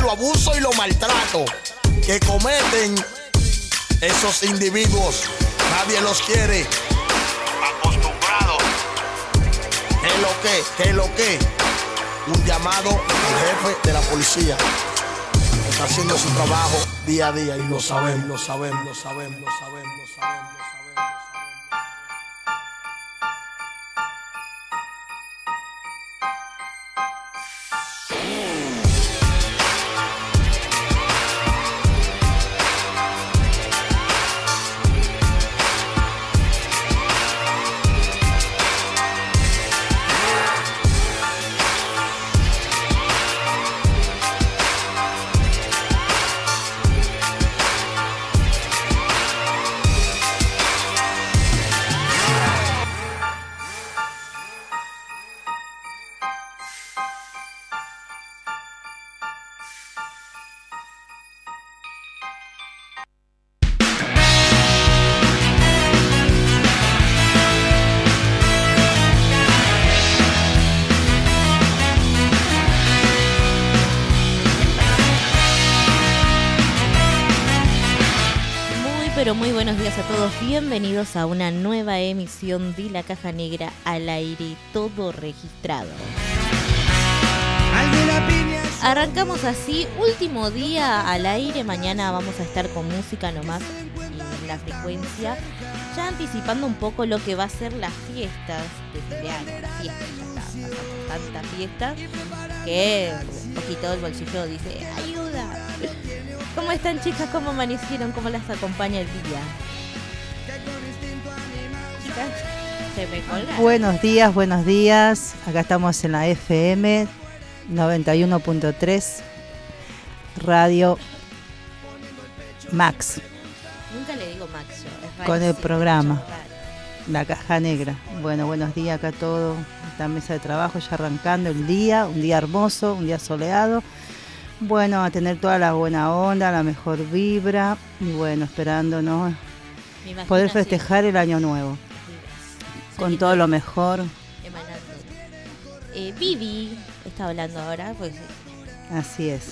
los abusos y los maltratos que cometen esos individuos. Nadie los quiere. Acostumbrados. ¿Qué es lo que? Un llamado al jefe de la policía. Está haciendo su trabajo día a día y lo sabemos, lo sabemos, lo sabemos, lo sabemos, lo sabemos. Muy buenos días a todos, bienvenidos a una nueva emisión de La Caja Negra al aire, todo registrado. Arrancamos así, último día al aire, mañana vamos a estar con música nomás en la frecuencia, ya anticipando un poco lo que va a ser las fiestas de fin de año, las fiestas, ya está, pasamos tantas fiestas que un poquito el bolsillo dice, ayuda. ¿Cómo están, chicas? ¿Cómo amanecieron? ¿Cómo las acompaña el día? Chicas, se me colgaron. Buenos días. Acá estamos en la FM 91.3 Radio Max. Nunca le digo Max yo, es radio, con el sí, programa La Caja Negra. Bueno, buenos días acá todo. Esta mesa de trabajo ya arrancando el día, un día hermoso, un día soleado. Bueno, a tener toda la buena onda, la mejor vibra y bueno, esperando, ¿no? Poder festejar el año nuevo con todo lo mejor. Vivi está hablando ahora, pues. Así es.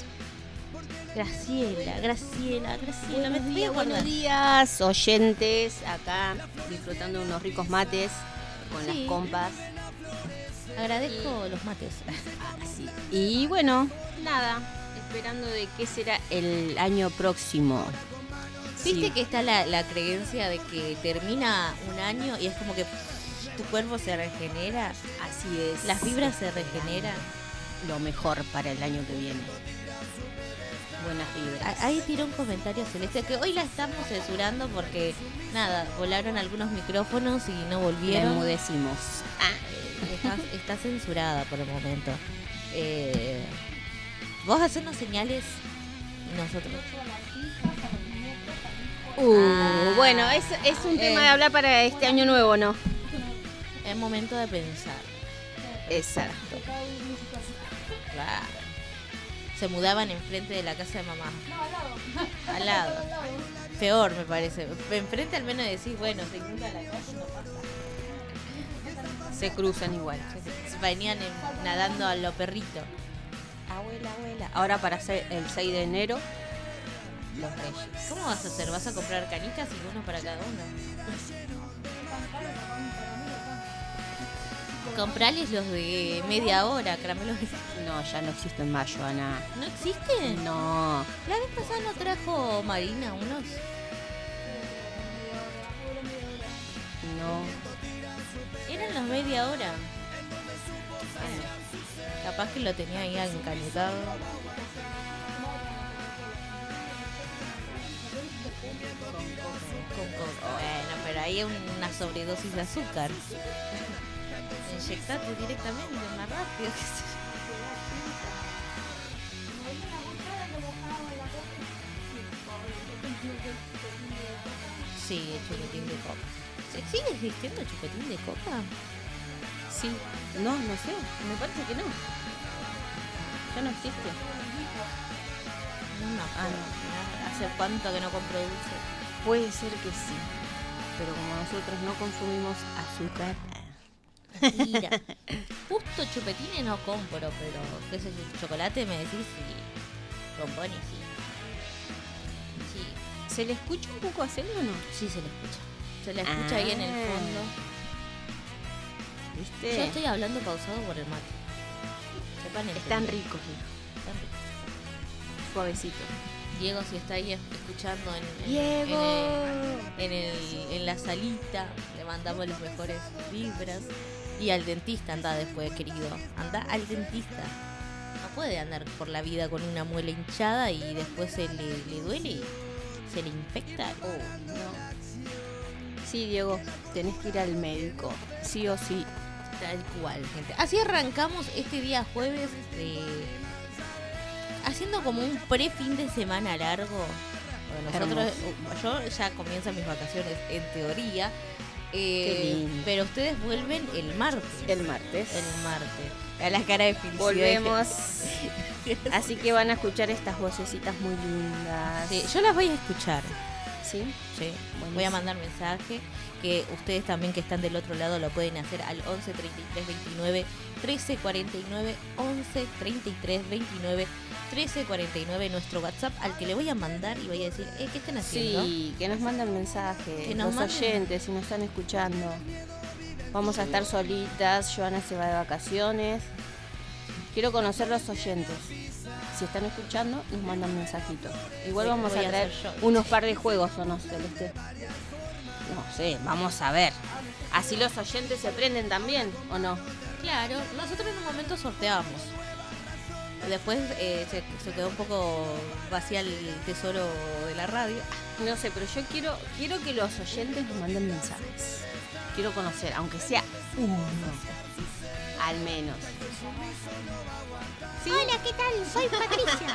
Graciela. Buenos días, oyentes, acá disfrutando de unos ricos mates con las compas. Agradezco los mates. Sí. Y bueno, nada, esperando de qué será el año próximo. Viste que está la creencia de que termina un año y es como que tu cuerpo se regenera. Así es. Las vibras se regeneran. Lo mejor para el año que viene. Buenas vibras. Ahí tiró un comentario Celeste que hoy la estamos censurando porque nada, volaron algunos micrófonos y no volvieron. Enmudecimos. Está censurada por el momento. Vos hacernos señales nosotros. Bueno, es un tema de hablar para este año nuevo, ¿no? Es momento de pensar. Exacto. Claro. Se mudaban enfrente de la casa de mamá. No, al lado. Peor, me parece. Enfrente al menos decís, bueno, se inunda la casa y no pasa. Se cruzan igual. Se venían nadando a lo perrito. Abuela. Ahora para hacer el 6 de enero, los Reyes. ¿Cómo vas a hacer? ¿Vas a comprar canitas y uno para cada uno? Comprales los de media hora, caramelos. No, ya no existen más, Joana. ¿No existen? No. La vez pasada no trajo Marina unos. No. Eran los media hora. Capaz que lo tenía ahí encanetado. Con coca. Bueno, pero ahí hay una sobredosis de azúcar. Inyectate directamente, más rápido. Sí, chupetín de coca. ¿Sigue existiendo chupetín de coca? Sí. No sé. Me parece que no. Ya no existe. No me acuerdo. ¿Hace cuánto que no compro dulce? Puede ser que sí. Pero como nosotros no consumimos azúcar. Mira, justo chupetines no compro, pero qué sé yo, chocolate me decís y Con Bonnie, sí. ¿Se le escucha un poco a Celu o no? Sí, se le escucha. Se le escucha ahí en el fondo. ¿Viste? Yo estoy hablando pausado por el mate. Sepan Están entender. ricos, Están ricos. suavecito. Diego, si está ahí escuchando ¡Diego! en la salita, le mandamos las mejores vibras. Y al dentista anda después, querido. Anda al dentista. No puede andar por la vida con una muela hinchada y después se le duele y se le infecta. Oh, no. Sí, Diego, tenés que ir al médico, sí o sí. Tal cual, gente. Así arrancamos este día jueves, haciendo como un pre-fin de semana largo. Bueno, nosotros, yo ya comienzo mis vacaciones en teoría, Qué lindo. pero ustedes vuelven el martes. El martes. A las caras de felicidad. Volvemos. Así que van a escuchar estas vocecitas muy lindas. Sí, yo las voy a escuchar. ¿Sí? Sí, Buenísimo. voy a mandar mensaje, que ustedes también que están del otro lado lo pueden hacer al 11 33 29 13 49, 11 33 29 13 49, nuestro WhatsApp, al que le voy a mandar y voy a decir, ¿qué están haciendo? Sí, que nos manden mensajes, Que nos los manden. oyentes, si nos están escuchando. Vamos a estar solitas, Joana se va de vacaciones. Quiero conocer los oyentes. Si están escuchando, nos mandan mensajitos. Igual vamos Voy a a traer hacer yo. unos par de juegos, ¿o no, Celeste? No sé, vamos a ver. Así los oyentes se prenden también, ¿o no? Claro, nosotros en un momento sorteábamos. Después se quedó un poco vacía el tesoro de la radio. No sé, pero yo quiero que los oyentes nos manden mensajes. Quiero conocer, aunque sea uno. Al menos. ¿Sí? Hola, ¿qué tal? Soy Patricia.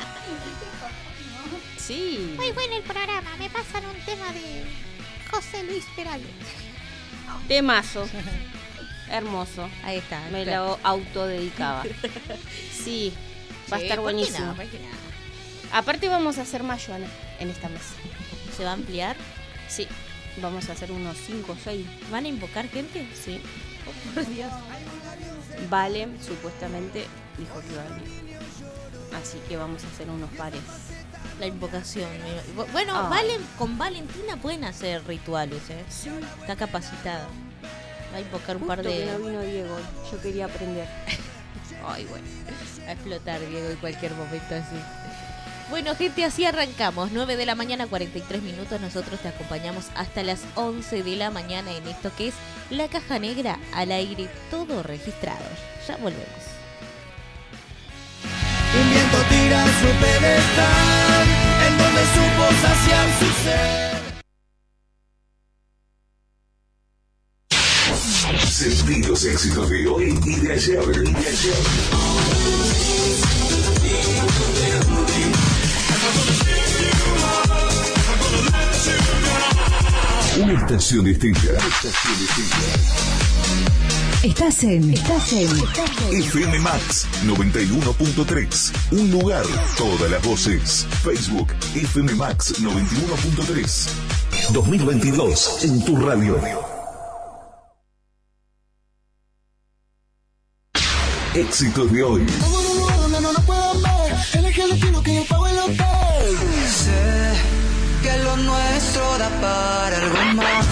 Sí. Muy bueno el programa. Me pasan un tema de José Luis Perales. Temazo. Hermoso. Ahí está. Me claro. lo autodedicaba. Sí, va a Sí, estar ¿por qué buenísimo. no? ¿Por qué no? Aparte vamos a hacer más, Joana, en esta mesa. ¿Se va a ampliar? Sí, vamos a hacer unos 5 o 6. ¿Van a invocar gente? Sí. Oh, por Dios. Vale, supuestamente, dijo que iba a venir. Así que vamos a hacer unos pares. La invocación. Bueno, Ay. con Valentina pueden hacer rituales, ¿eh? Sí. Está capacitada. Va a invocar un Justo par de... que no vino Diego, yo quería aprender. Ay, bueno. Va a explotar Diego en cualquier momento así. Bueno, gente, así arrancamos. 9 de la mañana, 43 minutos. Nosotros te acompañamos hasta las 11 de la mañana en esto que es La Caja Negra, al aire, todo registrado. Ya volvemos. Un viento tira su pedestal, en donde supo saciar su sed. Sentí los éxitos de hoy y de ayer. Una estación distinta. Estás en FM Max 91.3. Un lugar, todas las voces. Facebook, FM Max 91.3. 2022 en tu radio. Éxitos de hoy. Sé que lo nuestro da para algo más.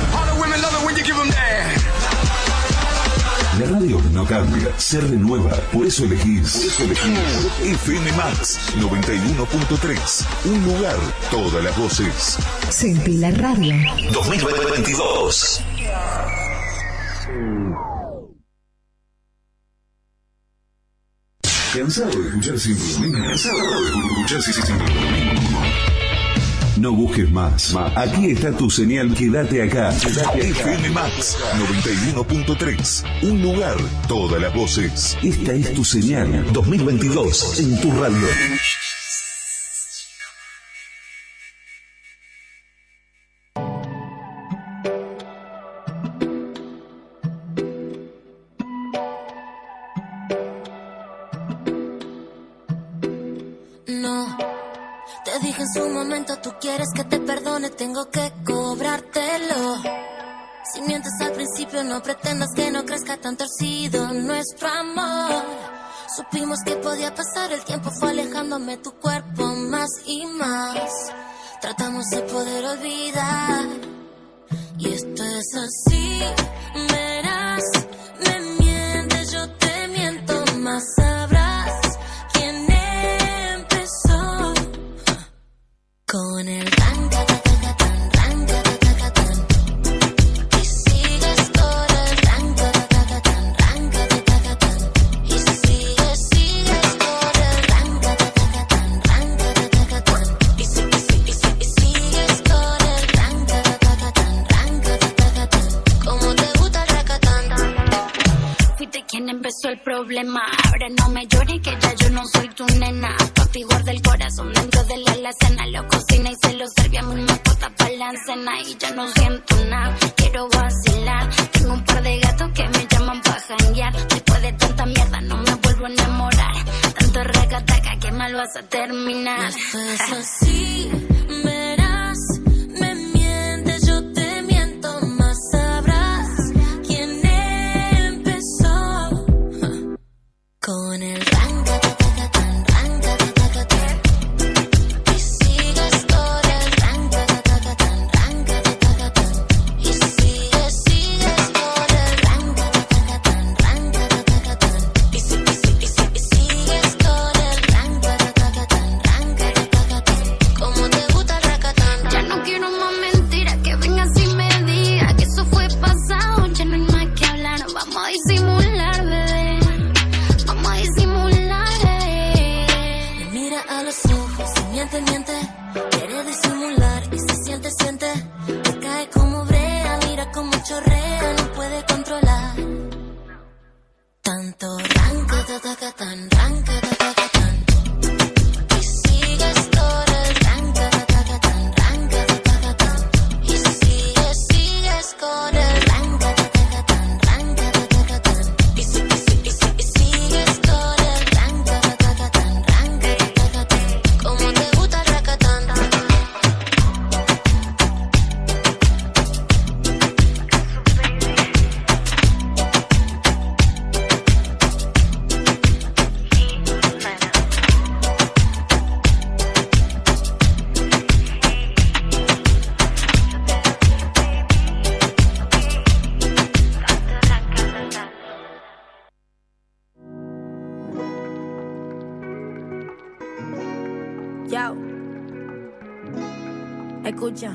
La radio no cambia, se renueva, por eso elegís. FM Max 91.3. Un lugar, todas las voces. Sentí la radio. 2022. ¿Cansado de escuchar siempre lo mismo? No busques más. Aquí está tu señal. Quédate acá. FM Max 91.3. Un lugar, todas las voces. Esta es tu señal 2022 en tu radio. No, te dije en su momento, tú quieres que te perdone, tengo que cobrártelo. Si mientes al principio, no pretendas que no crezca tan torcido nuestro amor. Supimos que podía pasar, el tiempo fue alejándome tu cuerpo más y más. Tratamos de poder olvidar, y esto es así. Verás, me mientes, yo te miento más. Sabrás quién empezó con el ranga, ranga, ranga, y sigues con el ranga, ranga, y sigues con el ranga, ranga, y sigues con el ranga, ranga, como te gusta el racatán. Fuiste quien empezó el problema, ahora no me llores que ya yo no soy tu nena. Papi guarda el corazón dentro de la alacena, lo cocina y se lo serve a mi mascota para la cena. Y ya no siento nada, quiero vacilar. Tengo un par de gatos que me llaman pa' janguear. Después de tanta mierda no me vuelvo a enamorar. Tanto racataca que mal vas a terminar. Esto es así, verás, me mientes, yo te miento más. Sabrás quién empezó con el ranga, ranga, y sigues con el ranga, ranga, y sigues con el ranga, ranga, y sigues con el ranga, ranga, como te gusta el racatán. Ya no quiero más mentiras, que vengas y me digas que eso fue pasado. Ya no hay más que hablar, vamos a disimular, bebé. Vamos a disimular, Me mira a los ojos y miente, miente. Quiere disimular y se siente, siente. Te cae como brea, mira como chorrea. No puede controlar tanto ranca, tatacatán, ranca, tatacatán. Y sigues con el ranca, tatacatán, ranca, tatacatán. Y sigues con el ranca, tatacatán, ranca, tatacatán. Y sigues con el ranca, tatacatán, ranca, tatacatán. Como te gusta el racatán. Yao. Escucha.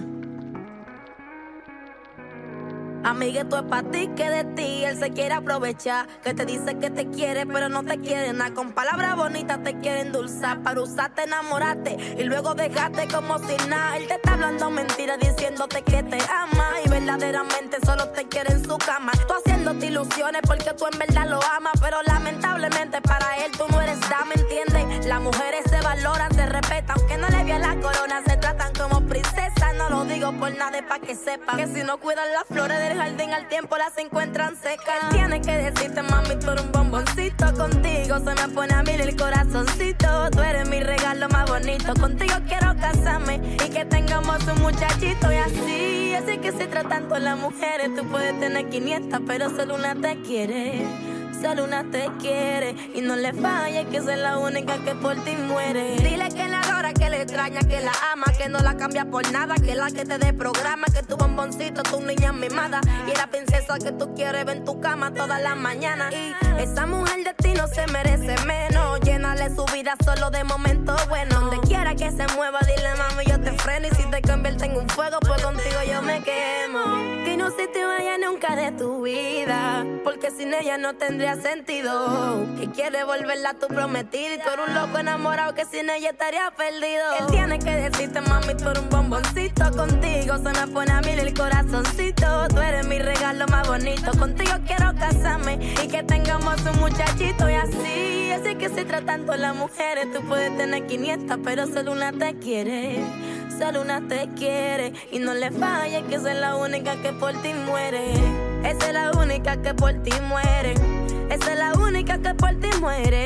Amigueto, es pa' ti que de ti él se quiere aprovechar. Que te dice que te quiere, pero no te quiere nada. Con palabras bonitas te quiere endulzar. Para usarte, enamorarte y luego dejarte como si nada. Él te está hablando mentiras, diciéndote que te ama. Y verdaderamente solo te quiere en su cama. Tú haciéndote ilusiones porque tú en verdad lo amas. Pero lamentablemente para él tú no eres dama, ¿entiendes? Las mujeres se valoran, se respetan. Aunque no le vean la corona, se tratan como princesas. No lo digo por nada, pa' que sepan que si no cuidan las flores del jardín al tiempo las encuentran secas. Él tiene que decirte, mami, tú eres un bomboncito. Contigo se me pone a mí el corazoncito. Tú eres mi regalo más bonito. Contigo quiero casarme y que tengamos un muchachito. Y así que se tratan todas las mujeres. Tú puedes tener 500, pero solo una te quiere. Solo una te quiere y no le falles, que es la única que por ti muere. Dile que la adora, que le extraña, que la ama, que no la cambia por nada, que la que te dé programa, que tu bomboncito, tu niña mimada y la princesa que tú quieres ver en tu cama todas las mañanas. Y esa mujer de ti no se merece menos. Llénale su vida solo de momentos buenos. Donde quiera que se mueva, dile, mami, yo te freno. Y si te convierte en un fuego, pues contigo yo me quemo. Que no se te vaya nunca de tu vida, porque sin ella no tendría sentido. Que quiere volverla a tu prometida y tú eres un loco enamorado que sin ella estaría perdido. Él tiene que decirte, mami, tú eres un bomboncito. Contigo se me pone a mí el corazoncito. Tú eres mi regalo más bonito. Contigo quiero casarme y que tengamos un muchachito. Y así que se tratan todas las mujeres. Tú puedes tener 500, pero solo una te quiere. Solo una te quiere y no le falles, que esa es la única que por ti muere. Esa es la única que por ti muere. Esa es la única que por ti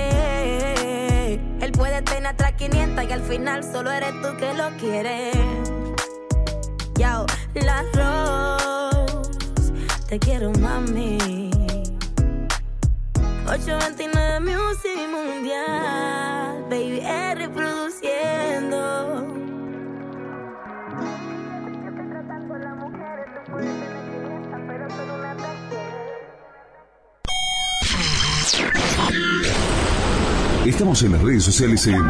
muere. Él puede tener hasta 500 y al final solo eres tú que lo quieres. Yo, la Rose, te quiero, mami. 829 Music Mundial, Baby R reproduciendo. Estamos en las redes sociales en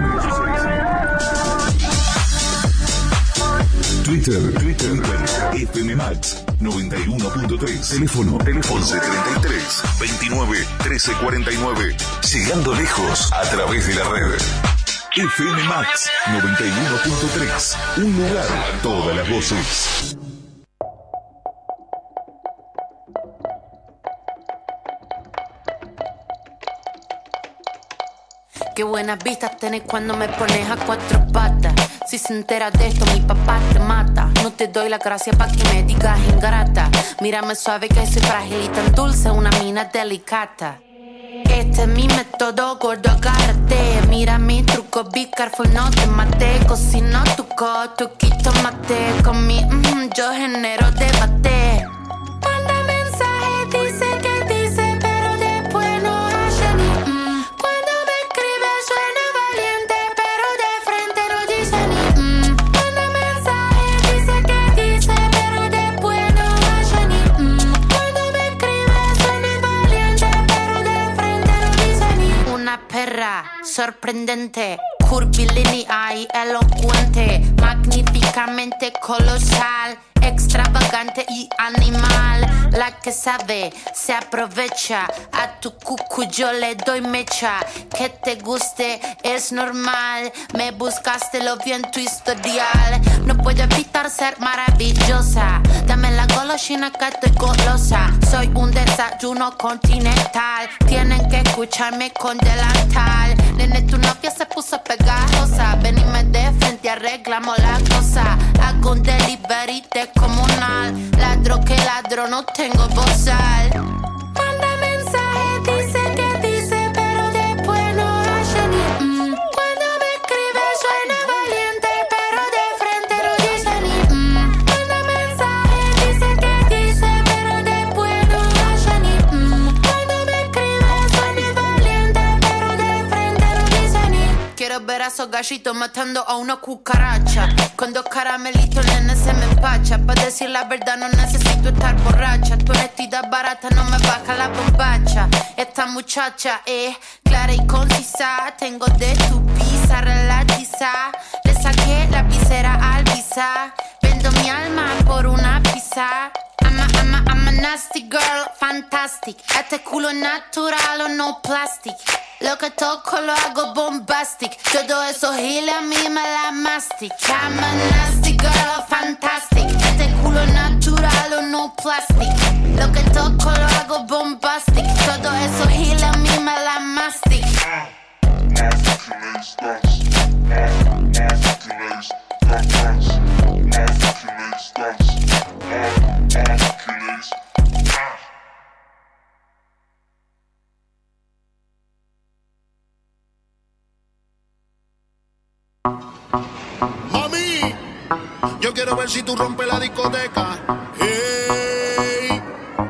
Twitter, FM Max 91.3, teléfono 1133 29 13 49, llegando lejos a través de la red. FM Max 91.3, un lugar, todas las voces. Qué buenas vistas tenés cuando me pones a cuatro patas. Si se entera de esto, mi papá te mata. No te doy la gracia pa' que me digas ingrata. Mírame suave que soy frágil y tan dulce, una mina delicata. Este es mi método, gordo, agárrate. Mira mi truco, be careful, no te mate. Cocino tu truquito mate. Con mi yo genero debate. Manda mensaje, dice que dice, pero después no hace ni Cuando me escribe suena valiente, pero de frente no dice ni Manda mensaje, dice que dice, pero después no hace ni Cuando me escribe suena valiente, pero de frente no dice ni Una perra sorprendente, curvilínea y elocuente, magníficamente colosal, extravagante y animal. La que sabe se aprovecha. A tu cucu yo le doy mecha. Que te guste es normal. Me buscaste, lo vi en tu historial. No puedo evitar ser maravillosa. Dame la golosina que estoy golosa. Soy un desayuno continental. Tienen que escucharme con delantal. Nene, tu novia se puso pegajosa. Venime de frente, arreglamos la cosa. Hago un delivery descomunal. Ladro que ladro, no tengo bozal. Manda mensaje, dice que dice, pero después no hace ni Cuando me escribe suena valiente, pero de frente no dice ni Manda mensaje, dice que dice, pero después no hace ni Cuando me escribe suena valiente, pero de frente no dice ni Quiero ver a esos gallitos matando a una cucaracha. Con dos caramelitos, nene, se me empacha. Pa' decir la verdad no necesito estar borracha. Tu honestidad barata no me baja la bombacha. Esta muchacha es clara y concisa. Tengo de tu pizza relatiza. Le saqué la visera al visa. Vendo mi alma por una pizza. I'm a nasty girl, fantastic. Este culo natural o no plastic. Lo que toco lo hago bombastic. Todo eso giles a mí me la mastic. I'm a nasty girl, fantastic. Este culo natural o no plastic. Lo que toco lo hago bombastic. Todo eso giles a mí me la mastic. Mami, yo quiero ver si tú rompes la discoteca. Hey,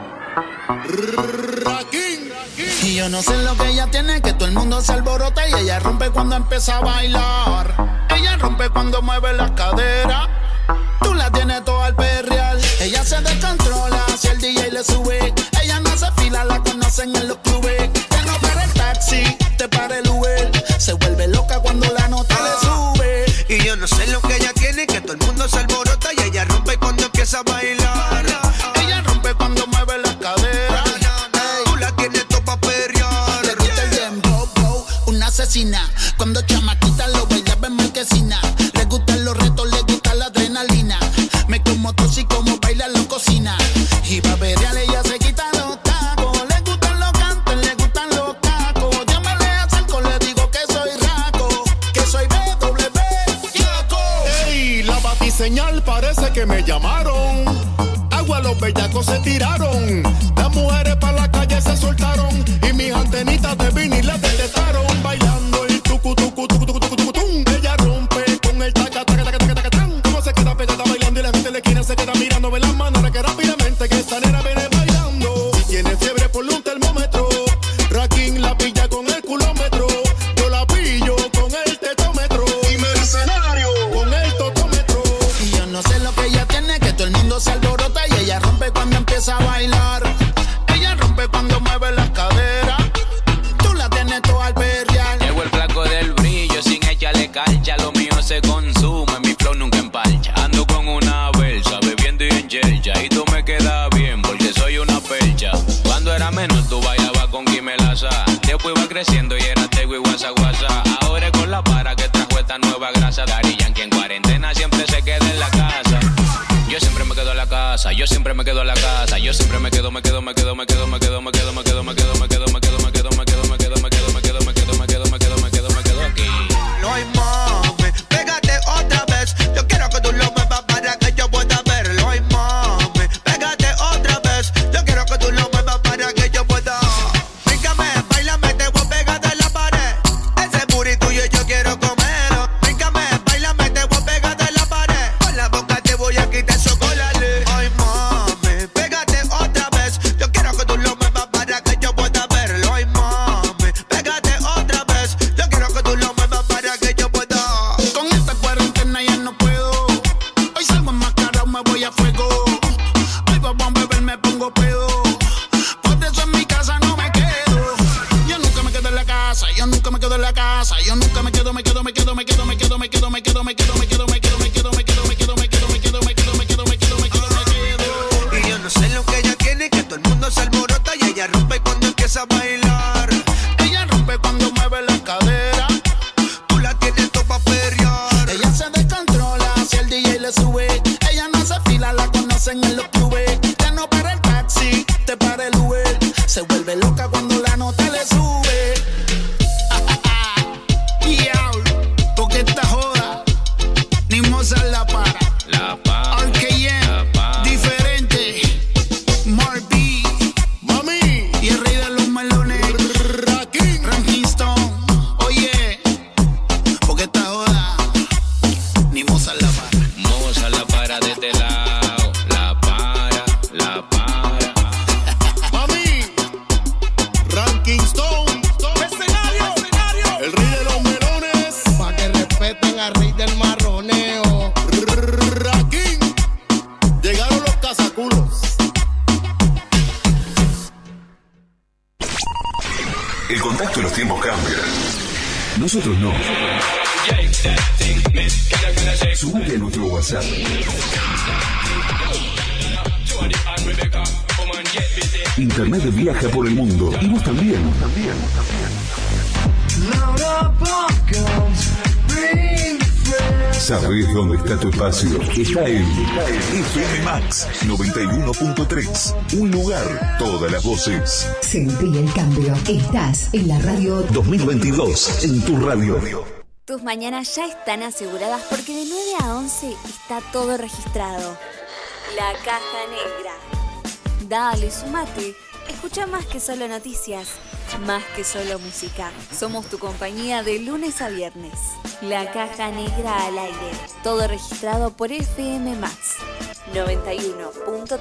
Raquín. Y yo no sé lo que ella tiene, que todo el mundo se alborota y ella rompe cuando empieza a bailar. Ella rompe cuando mueve las caderas. Tú la tienes toda al perreal. Ella se descontrola si el DJ le sube. Ella no se fila, la conocen en los clubes. Que no para el taxi, te para el Uber. Se vuelve loca cuando la nota le sube. Y yo no sé lo que ella tiene, que todo el mundo se alborota y ella rompe cuando empieza a bailar. Ella rompe cuando mueve las caderas. Tú la tienes toda pa' perrear. Le gusta el dembow, una asesina. Cuando chamaquita lo baila en marquesina. Le gustan los retos, le gusta la adrenalina. Me como tos y como baila lo cocina. Y pa' perrear ella se quita los tacos. Le gustan los cantos, le gustan los cacos. Yo me le acerco, le digo que soy raco, que soy BW. Ey, la batiseñal parece que me llamaron. Agua, los bellacos se tiraron. Las mujeres pa' la calle se soltaron. Y mis antenitas de vinil las detectaron. Bailando el tucu tucu tucu tucu tucu tucu tum. Ella rompe con el taca taca taca taca taca tan. Como se queda pegada bailando y la gente en la esquina se queda mirando. Ve las manos que rápidamente que esta nena viene bailando. Si tiene fiebre ponle un termómetro. Raquín la se consume, mi flow nunca empalcha. Ando con una versa, bebiendo y en chelcha. Y tú me quedas bien porque soy una percha. Cuando era menor tú bailabas con Quimelaza. Después iba creciendo y era tego y guasa guasa. Ahora es con la para que trajo esta nueva grasa. Daddy Yankee en cuarentena siempre se queda en la casa. Yo siempre me quedo en la casa, yo siempre me quedo en la casa. Yo siempre me quedo aquí. No hay mami, pégate otra vez. Yo quiero que tú lo muevas para que yo pueda verlo. Ay mami, pégate otra vez. Yo quiero que tú lo muevas para que yo pueda. Bríncame, bailame, te voy a pegar de la pared. Ese booty tuyo yo quiero comerlo. Bríncame, bailame, te voy a pegar de la pared. Con la boca te voy a quitar chocolate. Ay mami, pégate otra vez. Yo quiero que tú lo muevas para que yo pueda verlo. Ay mami, pégate otra vez. Yo quiero que tú lo muevas para que yo pueda. Con esta cuarentena ya no puedo. Hoy salgo enmascarado, me voy a fuego. Hoy vamos a beber, me pongo pedo. Por eso en mi casa no me quedo. Yo nunca me quedo en la casa. Yo nunca me quedo en la casa. Yo nunca me quedo. Y yo no sé lo que ella tiene, que todo el mundo se alborota y ella rompe cuando empieza a bailar. Ella rompe cuando mueve la cadera. Tú la tienes todo pa' perrear. Ella se descontrola si el DJ le sube. Ella no se fila, la conocen en los clubes. Ya no para el taxi, te para el Uber. Se vuelve loca cuando la nota le sube. Diablo, porque esta joda ni Mozart la para. RKM, diferente. Marby, mami, y el rey de los melones. Ranking Stone, oye, porque esta joda ni Mozart la para. Mozart la para de este lado. La para. Mami, Ranking Stone, escenario, el rey de los melones. Pa' que respeten al rey del marroneo. Ranking, llegaron los cazaculos. El contacto y los tiempos cambian. Nosotros no. Súbete a nuestro WhatsApp. Internet viaja por el mundo y vos también. ¿Sabés dónde está tu espacio? Está en FM Max 91.3. Un lugar, todas las voces. Sentí el cambio. Estás en la radio 2022 en tu radio. Tus mañanas ya están aseguradas porque de 9 a 11 está todo registrado. La Caja Negra. Dale, sumate. Escucha más que solo noticias, más que solo música. Somos tu compañía de lunes a viernes. La Caja Negra al aire. Todo registrado por FM Max 91.3.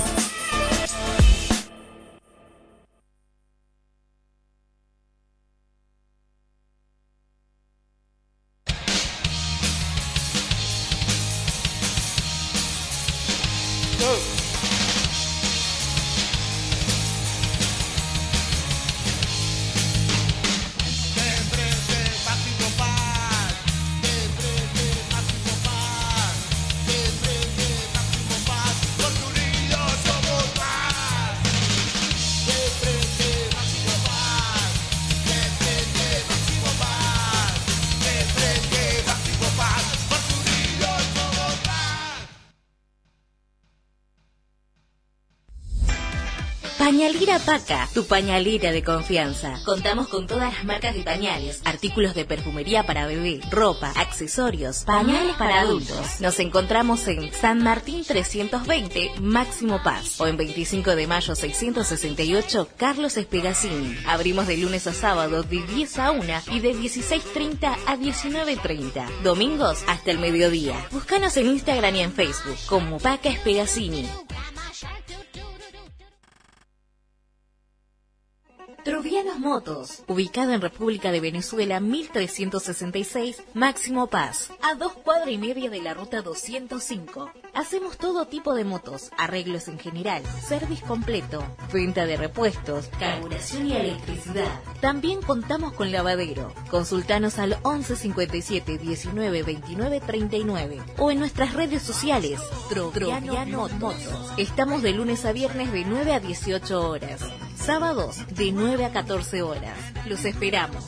Pañalera Paca, tu pañalera de confianza. Contamos con todas las marcas de pañales, artículos de perfumería para bebé, ropa, accesorios, pañales para adultos. Nos encontramos en San Martín 320, Máximo Paz, o en 25 de mayo 668, Carlos Espegacini. Abrimos de lunes a sábado de 10 a 1 y de 16:30 a 19:30. Domingos hasta el mediodía. Búscanos en Instagram y en Facebook como Paca Espegacini. Trovianos Motos, ubicado en República de Venezuela 1366, Máximo Paz, a 2 cuadras y media de la ruta 205. Hacemos todo tipo de motos, arreglos en general, service completo, venta de repuestos, carburación y electricidad. También contamos con lavadero. Consultanos al 11 57 19 29 39 o en nuestras redes sociales, Troviano Motos. Estamos de lunes a viernes de 9 a 18 horas, sábados de 9 a 14 horas. Los esperamos.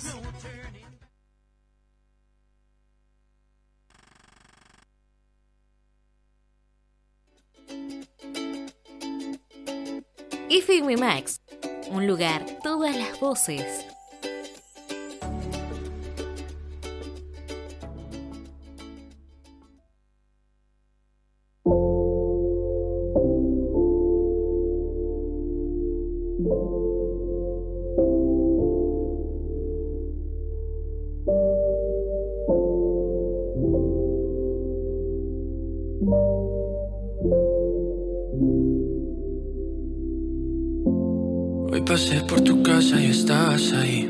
FM Max, un lugar, todas las voces. Hoy pasé por tu casa y estabas ahí.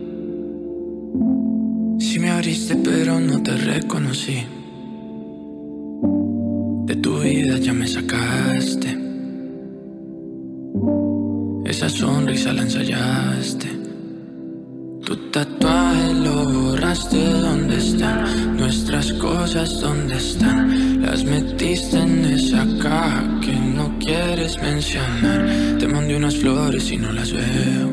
Sí me abriste pero no te reconocí. De tu vida ya me sacaste. Esa sonrisa la ensayaste. Tu tatuaje lo borraste, ¿dónde están? Nuestras cosas, ¿dónde están? Las metiste en esa caja que no quieres mencionar. Te mandé unas flores y no las veo.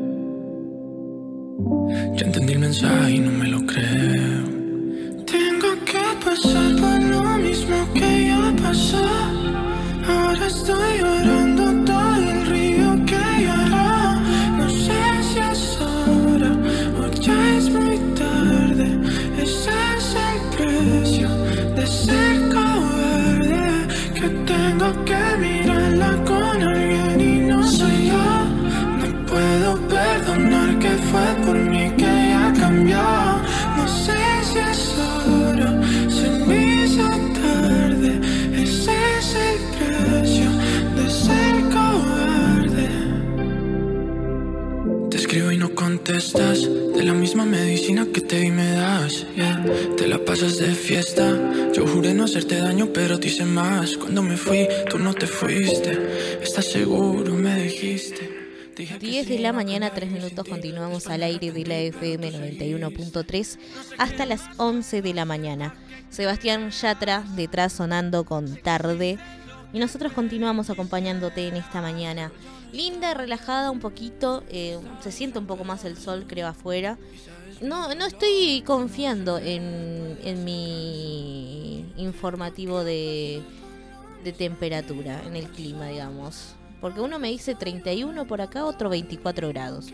Ya entendí el mensaje y no me lo creo. Tengo que pasar por lo mismo que ya pasó. Ahora estoy llorando todo el río que lloró. No sé si es hora o ya es muy tarde. Ese es el precio de ser cobarde. Que tengo que mirarla con alguien y no soy yo. No puedo perdonar que fue por mí que ella cambió. No sé si es hora, se me hizo tarde. Ese es el precio de ser cobarde. Te escribo y no contestas. De la misma medicina que te di me das, yeah. Te la pasas de fiesta. Yo juré no hacerte daño pero te hice más. Cuando me fui, tú no te fuiste. ¿Estás seguro? Me dijiste. 10 de la mañana, 3 minutos, continuamos al aire de la FM 91.3 hasta las 11 de la mañana. Sebastián Yatra detrás sonando con Tarde y nosotros continuamos acompañándote en esta mañana. Linda, relajada un poquito, se siente un poco más el sol creo afuera. No estoy confiando en mi informativo de temperatura, en el clima digamos. Porque uno me dice 31 por acá, otro 24 grados.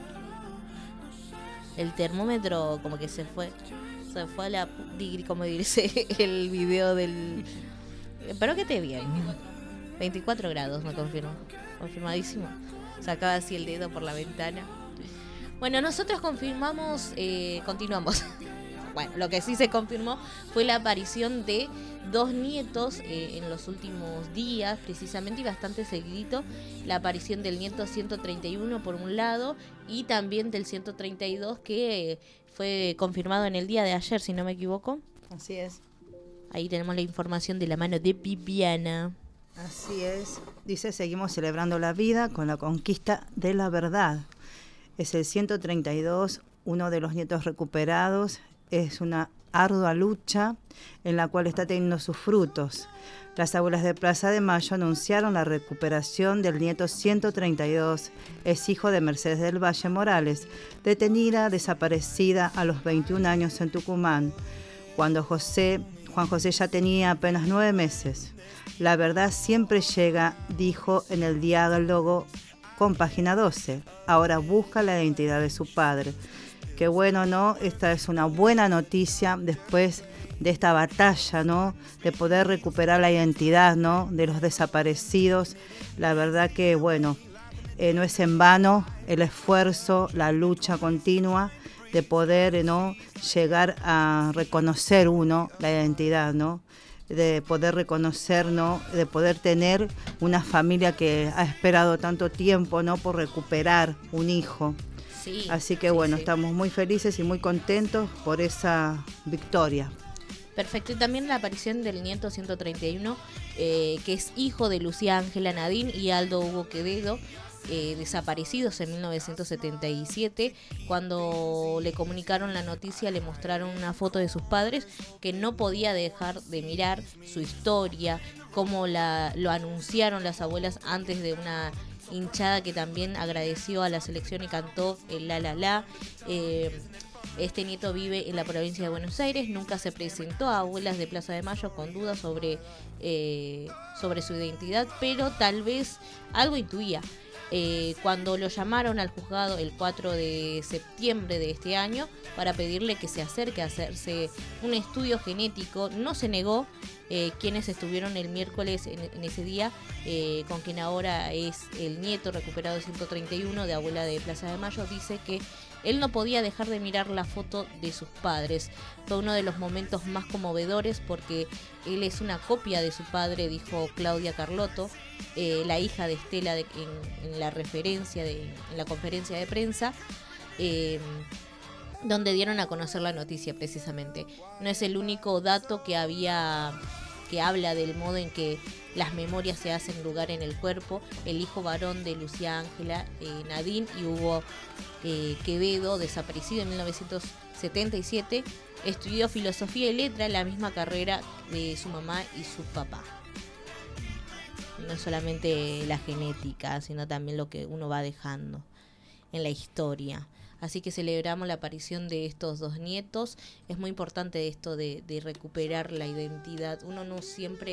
El termómetro como que se fue a la... como dice el video del... Pero que te bien. 24 grados, me confirmo. Confirmadísimo. Sacaba así el dedo por la ventana. Bueno, nosotros continuamos. Bueno, lo que sí se confirmó fue la aparición de 2 nietos en los últimos días, precisamente, y bastante seguidito. La aparición del nieto 131 por un lado y también del 132 que fue confirmado en el día de ayer, si no me equivoco. Así es. Ahí tenemos la información de la mano de Viviana. Así es. Dice, seguimos celebrando la vida con la conquista de la verdad. Es el 132, uno de los nietos recuperados. Es una ardua lucha en la cual está teniendo sus frutos. Las abuelas de Plaza de Mayo anunciaron la recuperación del nieto 132, es hijo de Mercedes del Valle Morales, desaparecida a los 21 años en Tucumán, cuando Juan José ya tenía apenas 9 meses. La verdad siempre llega, dijo en el diálogo con Página 12. Ahora busca la identidad de su padre. Qué bueno, ¿no? Esta es una buena noticia después de esta batalla, ¿no? De poder recuperar la identidad, ¿no? De los desaparecidos. La verdad que, bueno, no es en vano el esfuerzo, la lucha continua de poder, ¿no? Llegar a reconocer uno la identidad, ¿no? De poder reconocer, ¿no? De poder tener una familia que ha esperado tanto tiempo, ¿no? Por recuperar un hijo. Sí, Así que sí, bueno, sí. estamos muy felices y muy contentos por esa victoria. Perfecto, y también la aparición del nieto 131, que es hijo de Lucía Ángela Nadine y Aldo Hugo Quevedo, desaparecidos en 1977. Cuando le comunicaron la noticia, le mostraron una foto de sus padres, que no podía dejar de mirar su historia, cómo lo anunciaron las abuelas antes de una hinchada que también agradeció a la selección y cantó el La La La. Este nieto vive en la provincia de Buenos Aires, nunca se presentó a abuelas de Plaza de Mayo con dudas sobre su identidad, pero tal vez algo intuía. Cuando lo llamaron al juzgado el 4 de septiembre de este año para pedirle que se acerque a hacerse un estudio genético, no se negó. Quienes estuvieron el miércoles en ese día, con quien ahora es el nieto recuperado de 131 de abuela de Plaza de Mayo, dice que él no podía dejar de mirar la foto de sus padres. Fue uno de los momentos más conmovedores porque él es una copia de su padre, dijo Claudia Carlotto, la hija de Estela, en la referencia, en la conferencia de prensa, donde dieron a conocer la noticia precisamente. No es el único dato que habla del modo en que las memorias se hacen lugar en el cuerpo. El hijo varón de Lucía Ángela Nadine y Hugo Quevedo, desaparecido en 1977, estudió filosofía y letra, la misma carrera de su mamá y su papá. No es solamente la genética, sino también lo que uno va dejando en la historia. Así que celebramos la aparición de estos dos nietos. Es muy importante esto de recuperar la identidad. Uno no siempre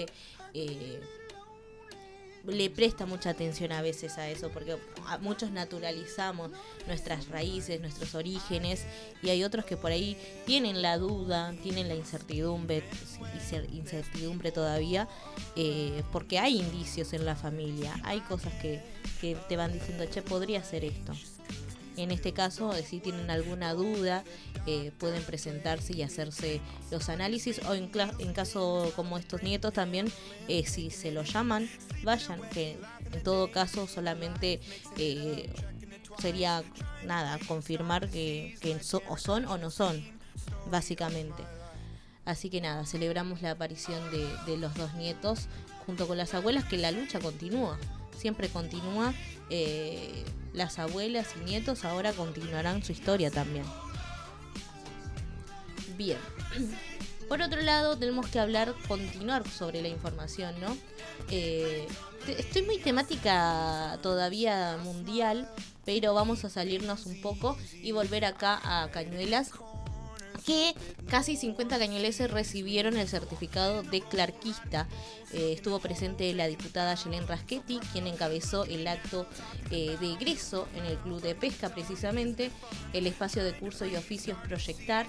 le presta mucha atención a veces a eso, porque muchos naturalizamos nuestras raíces, nuestros orígenes, y hay otros que por ahí tienen la duda, tienen la incertidumbre todavía, porque hay indicios en la familia, hay cosas que te van diciendo, che, podría ser esto. En este caso, si tienen alguna duda, pueden presentarse y hacerse los análisis, o en caso como estos nietos también, si se los llaman, vayan, que en todo caso solamente sería confirmar que o son o no son, básicamente. Así que nada, celebramos la aparición de los dos nietos junto con las abuelas, que la lucha continúa, siempre continúa. Las abuelas y nietos ahora continuarán su historia también. Bien. Por otro lado, tenemos que continuar sobre la información, ¿no? Estoy muy temática todavía mundial, pero vamos a salirnos un poco y volver acá a Cañuelas, que casi 50 cañuelenses recibieron el certificado de clarquista. Estuvo presente la diputada Yelén Raschetti, quien encabezó el acto de egreso en el Club de Pesca, precisamente. El espacio de curso y oficios Proyectar,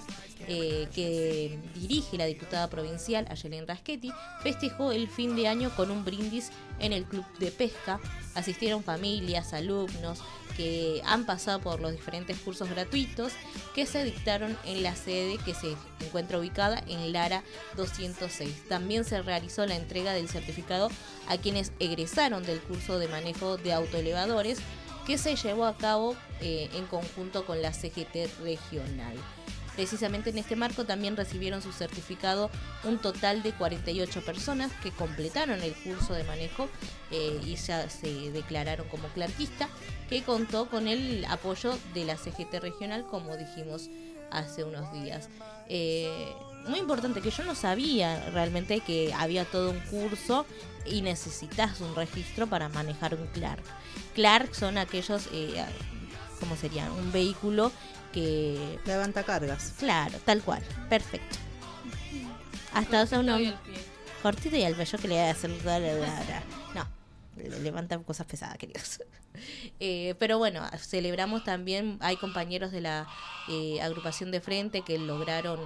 que dirige la diputada provincial Yelén Raschetti, festejó el fin de año con un brindis en el Club de Pesca. Asistieron familias, alumnos que han pasado por los diferentes cursos gratuitos que se dictaron en la sede que se encuentra ubicada en Lara 206. También se realizó la entrega del certificado a quienes egresaron del curso de manejo de autoelevadores, que se llevó a cabo en conjunto con la CGT regional. Precisamente en este marco también recibieron su certificado un total de 48 personas que completaron el curso de manejo y ya se declararon como clarquista, que contó con el apoyo de la CGT regional, como dijimos hace unos días. Muy importante, que yo no sabía realmente que había todo un curso y necesitas un registro para manejar un Clark. Clark son aquellos, ¿cómo serían? Un vehículo que levanta cargas. Claro, tal cual, perfecto. Hasta uno cortito y al bello que le va a hacer no, levanta cosas pesadas, queridos. Pero bueno, celebramos también, hay compañeros de la agrupación de frente que lograron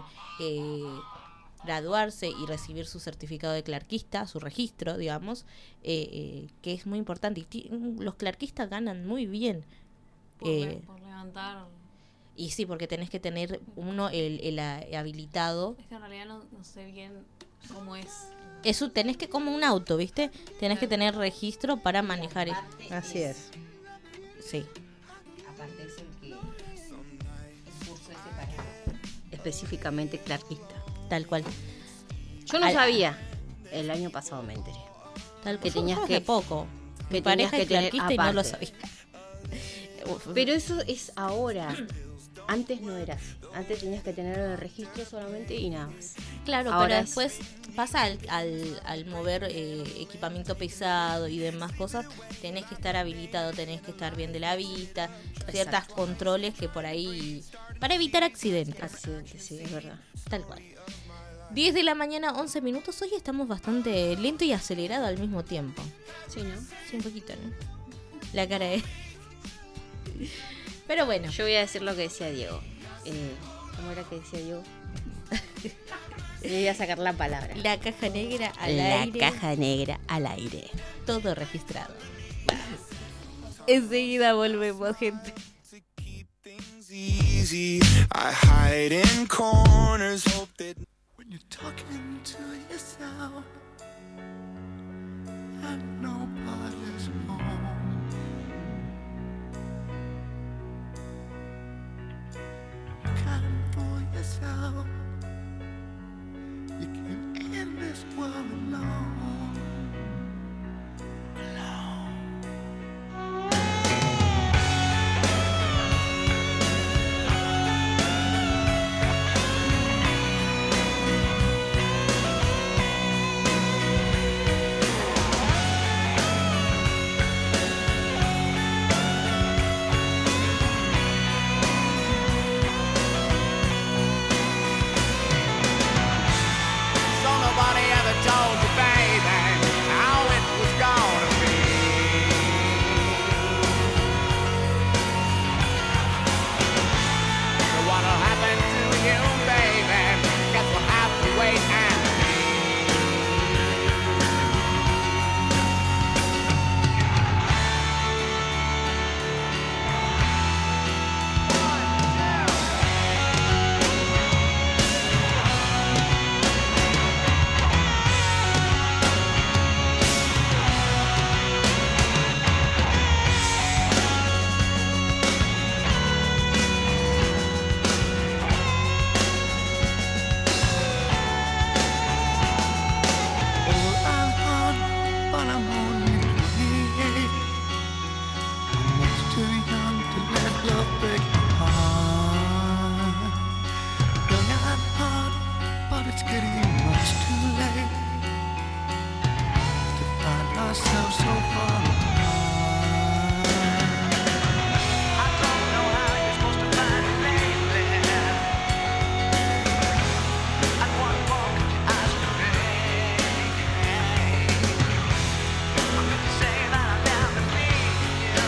graduarse y recibir su certificado de clarquista, su registro, digamos, que es muy importante. Y los clarquistas ganan muy bien. Por levantar. Y sí, porque tenés que tener uno el habilitado. Es que en realidad no sé bien cómo es. Eso tenés que, como un auto, ¿viste? Tenés que tener registro para manejar. Así es. Sí. Aparte es el que específicamente clarkista. Tal cual. Yo no sabía, el año pasado me enteré. Tal que cual. tenías Yo que hace poco. que Mi tenías pareja que es tener clarkista y no lo aparte. sabía. Pero eso es ahora. Antes no era así. Antes tenías que tener el registro solamente y nada más. Claro, Ahora pero es- después pasa al mover equipamiento pesado y demás cosas, tenés que estar habilitado, tenés que estar bien de la vista, ciertos controles que por ahí, para evitar accidentes. Accidentes, sí, es verdad. Tal cual. 10 de la mañana, 11 minutos. Hoy estamos bastante lento y acelerado al mismo tiempo. Sí, ¿no? Sí, un poquito, ¿no? La cara de... Pero bueno. Yo voy a decir lo que decía Diego. ¿Cómo era que decía Diego? Le voy a sacar la palabra. La caja negra al La aire. caja negra al aire. Todo registrado. Enseguida volvemos, gente. Easy. I hide in corners, hope that when you're talking to yourself and nobody's home, you can't fool yourself. You can't end this world alone. So nobody ever told you, baby, how it was gonna be. So what'll happen to you, baby? Guess we'll have to wait and But I'm only 28. I'm much too young to let love break my heart. Young at heart, but it's getting much too late to find ourselves so far apart. I don't know how you're supposed to find it, baby. At what point could you ask for it? I'm gonna say that I never need you.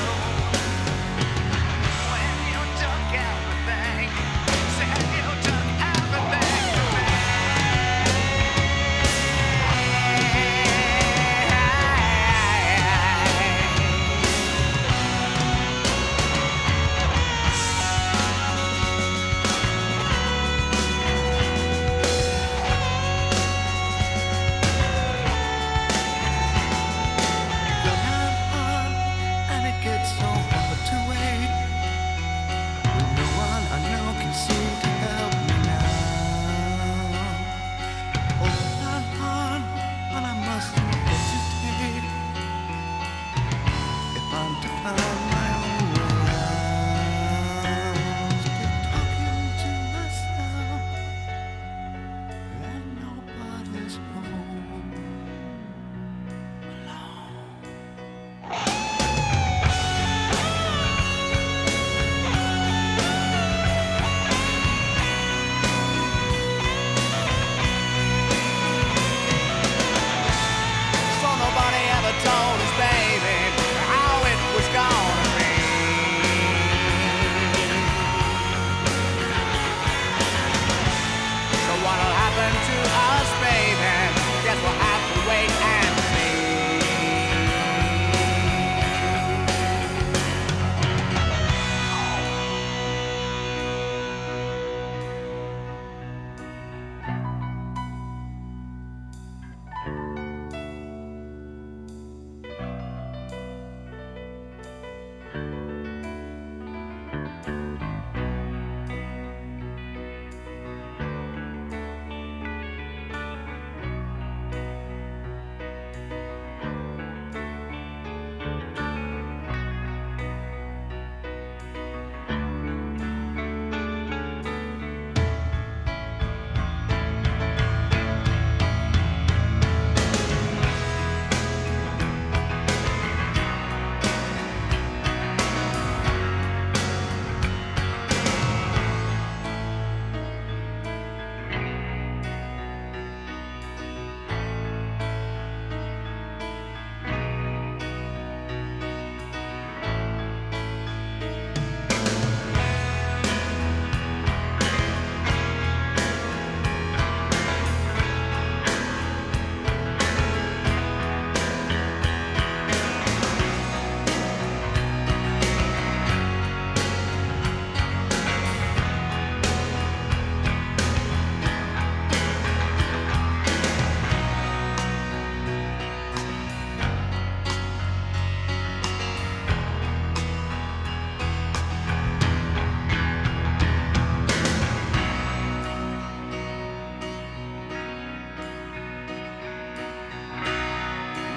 When you took everything, said you took everything from me.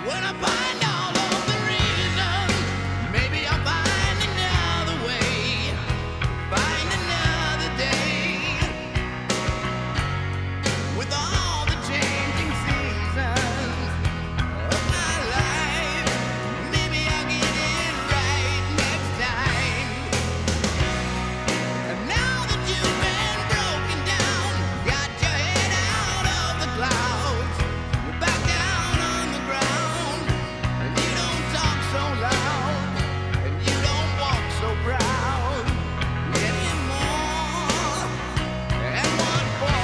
When I find all of the reasons, maybe I'll find another way, find another day. With all the changing seasons of my life, maybe I'll get it right next time. And now that you've been broken down, got your head out of the clouds, you're back down on the ground, and you don't talk so loud, and you don't walk so proud anymore. And what for?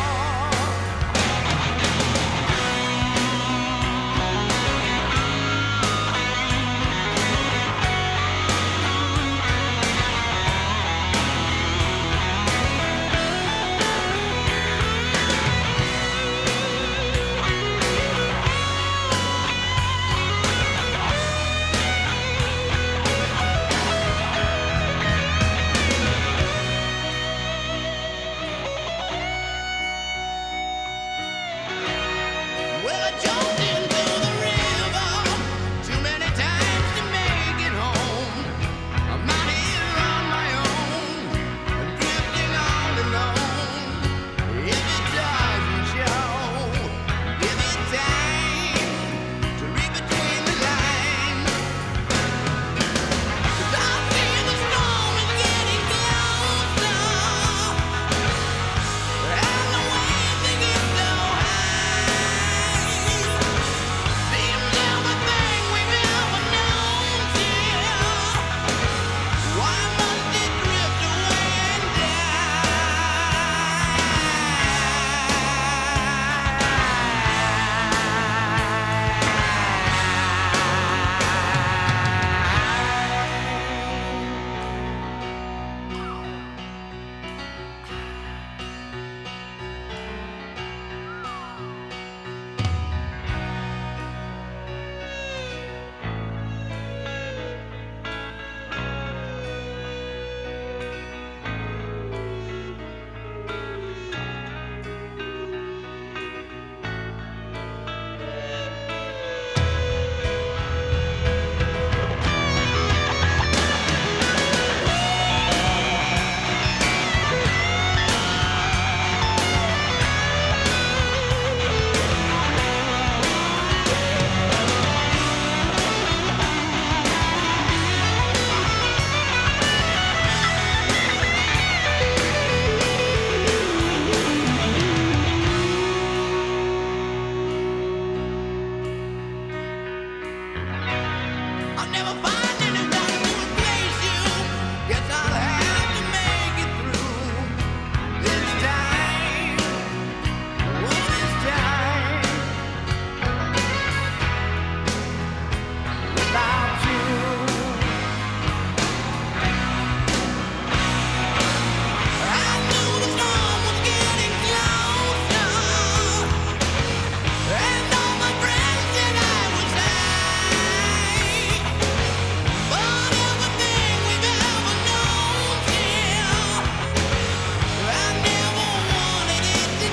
Well, I jumped into the river too many times to make it home. I'm out here on my own and drifting all alone. If it doesn't show, give it time to read between the lines. 'Cause I fear the storm is getting closer, and the waves are getting so seems everything we've ever known here. Why must it drift away and I'll never find anyone to replace you. Guess I'll have to make it through this time. Oh, this time. Without you. I knew the storm was getting closer, and all my friends said I was safe. But everything we've ever known here, I never wanted it to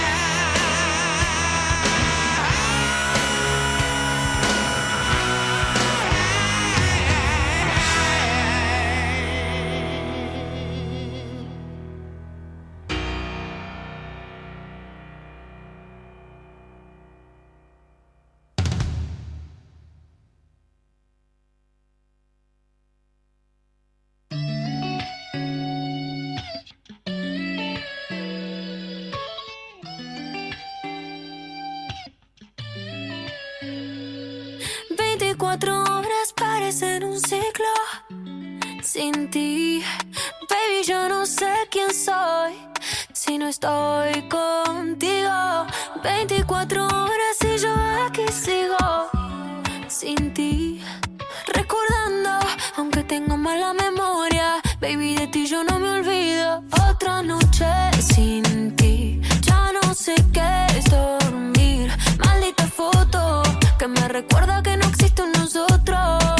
Horas parecen un ciclo sin ti. Baby, yo no sé quién soy si no estoy contigo. 24 horas y yo aquí sigo sin ti. Recordando, aunque tengo mala memoria, baby, de ti yo no me olvido. Otra noche sin ti, ya no sé qué es dormir. Maldita foto que me recuerda que no existe un nosotros.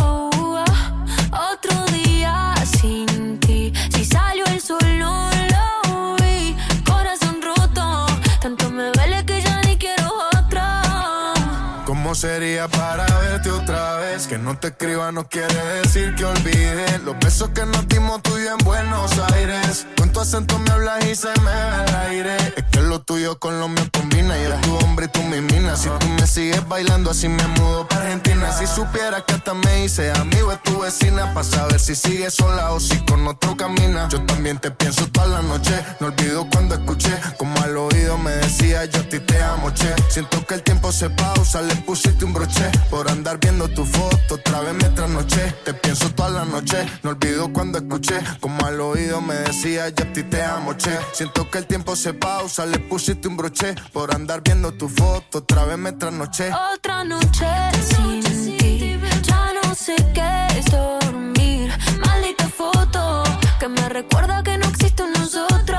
Otro día sin ti, si salió el sol no lo vi. Corazón roto, tanto me duele que ya ni quiero otra. Como sería para verte otra vez. Que no te escriba no quiere decir que olvide los besos que nos dimos tú y yo en Buenos Aires. Con tu acento me hablas y se me va el aire. Es que lo tuyo con lo mío combina. Yo tu hombre y tú mi mina. Si tú me sigues bailando así me mudo para Argentina. Si supieras que hasta me hice amigo de tu vecina, pa' saber si sigues sola o si con otro camina. Yo también te pienso toda la noche. No olvido cuando escuché como al oído me decía yo a ti te amo, che. Siento que el tiempo se pausa, le pusiste un broche por andar viendo tu foto, otra vez me trasnoché. Te pienso toda la noche, no olvido cuando escuché como al oído me decía yo a ti te amo, che. Siento que el tiempo se pausa, le pusiste un broche por andar viendo tu foto, otra vez me trasnoché. Otra noche sin ti, ya no sé qué es dormir. Maldita foto que me recuerda que no existe un nosotros.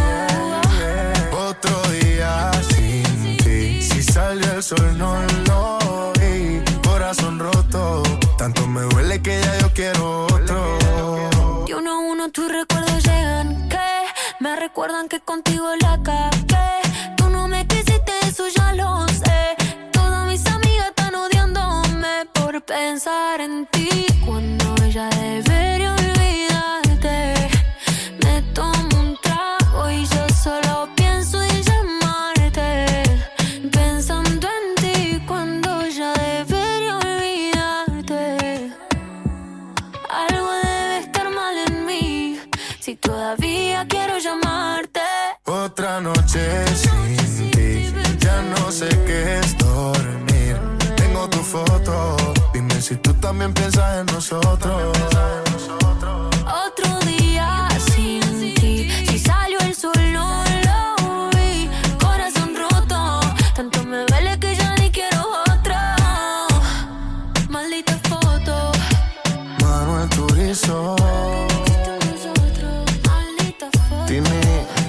Otro día sin ti, si salió el sol no lo vi. Corazón roto, tanto me duele que ya yo quiero otro. De uno a uno tus recuerdos llegan, que me recuerdan que contigo la cagué. Tú no me quisiste, eso ya lo sé. Todas mis amigas están odiándome por pensar en ti, cuando ella debería olvidarte. Me tomo un trago y yo solo pienso en llamarte, pensando en ti cuando ya debería olvidarte. Algo debe estar mal en mí, si todavía quiero llamarte. Otra noche sin ti, ya no sé qué es dormir. Tengo tu foto, dime si tú también piensas en nosotros. Otro día sin ti, si salió el sol no lo vi. Corazón roto, tanto me duele que ya ni quiero otra. Maldita foto, Manuel Turizo, maldita foto. Tini.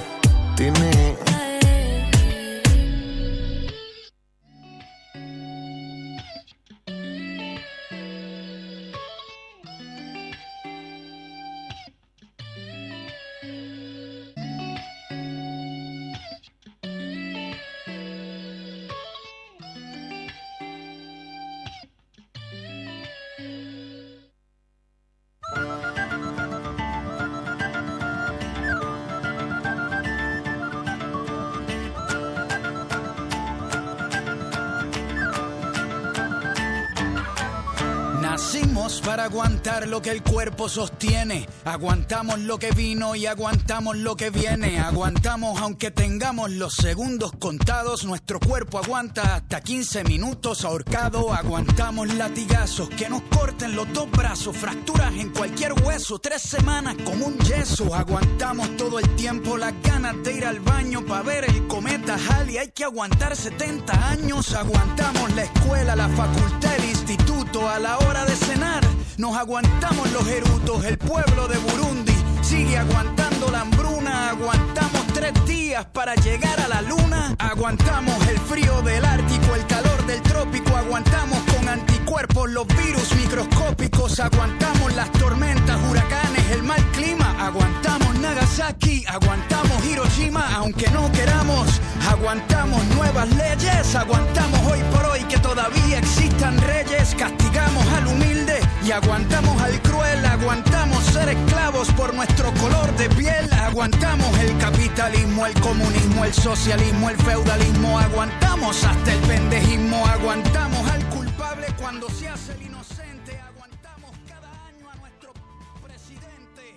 Nacimos para aguantar lo que el cuerpo sostiene. Aguantamos lo que vino y aguantamos lo que viene. Aguantamos aunque tengamos los segundos contados. Nuestro cuerpo aguanta hasta 15 minutos ahorcado. Aguantamos latigazos que nos corten los dos brazos. Fracturas en cualquier hueso. 3 semanas como un yeso. Aguantamos todo el tiempo las ganas de ir al baño para ver el cometa Halley. Hay que aguantar 70 años. Aguantamos la escuela, la facultad, el instituto. A la hora de cenar nos aguantamos los erutos. El pueblo de Burundi sigue aguantando la hambruna. Aguantamos 3 días para llegar a la luna. Aguantamos el frío del Ártico, el calor del trópico. Aguantamos con anticuerpos los virus microscópicos. Aguantamos las tormentas, huracanes, el mal clima. Aguantamos Nagasaki, aguantamos Hiroshima, aunque no queramos. Aguantamos nuevas leyes. Aguantamos hoy por hoy que todavía existan reyes. Castigamos al humilde y aguantamos al cruel. Aguantamos ser esclavos por nuestro color de piel. Aguantamos el capitalismo, el comunismo, el socialismo, el feudalismo. Aguantamos hasta el pendejismo. Aguantamos al culpable cuando se hace el inocente. Aguantamos cada año a nuestro presidente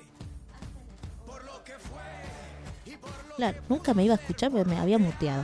por lo que fue y por lo Claro, nunca me iba a escuchar porque me había muteado.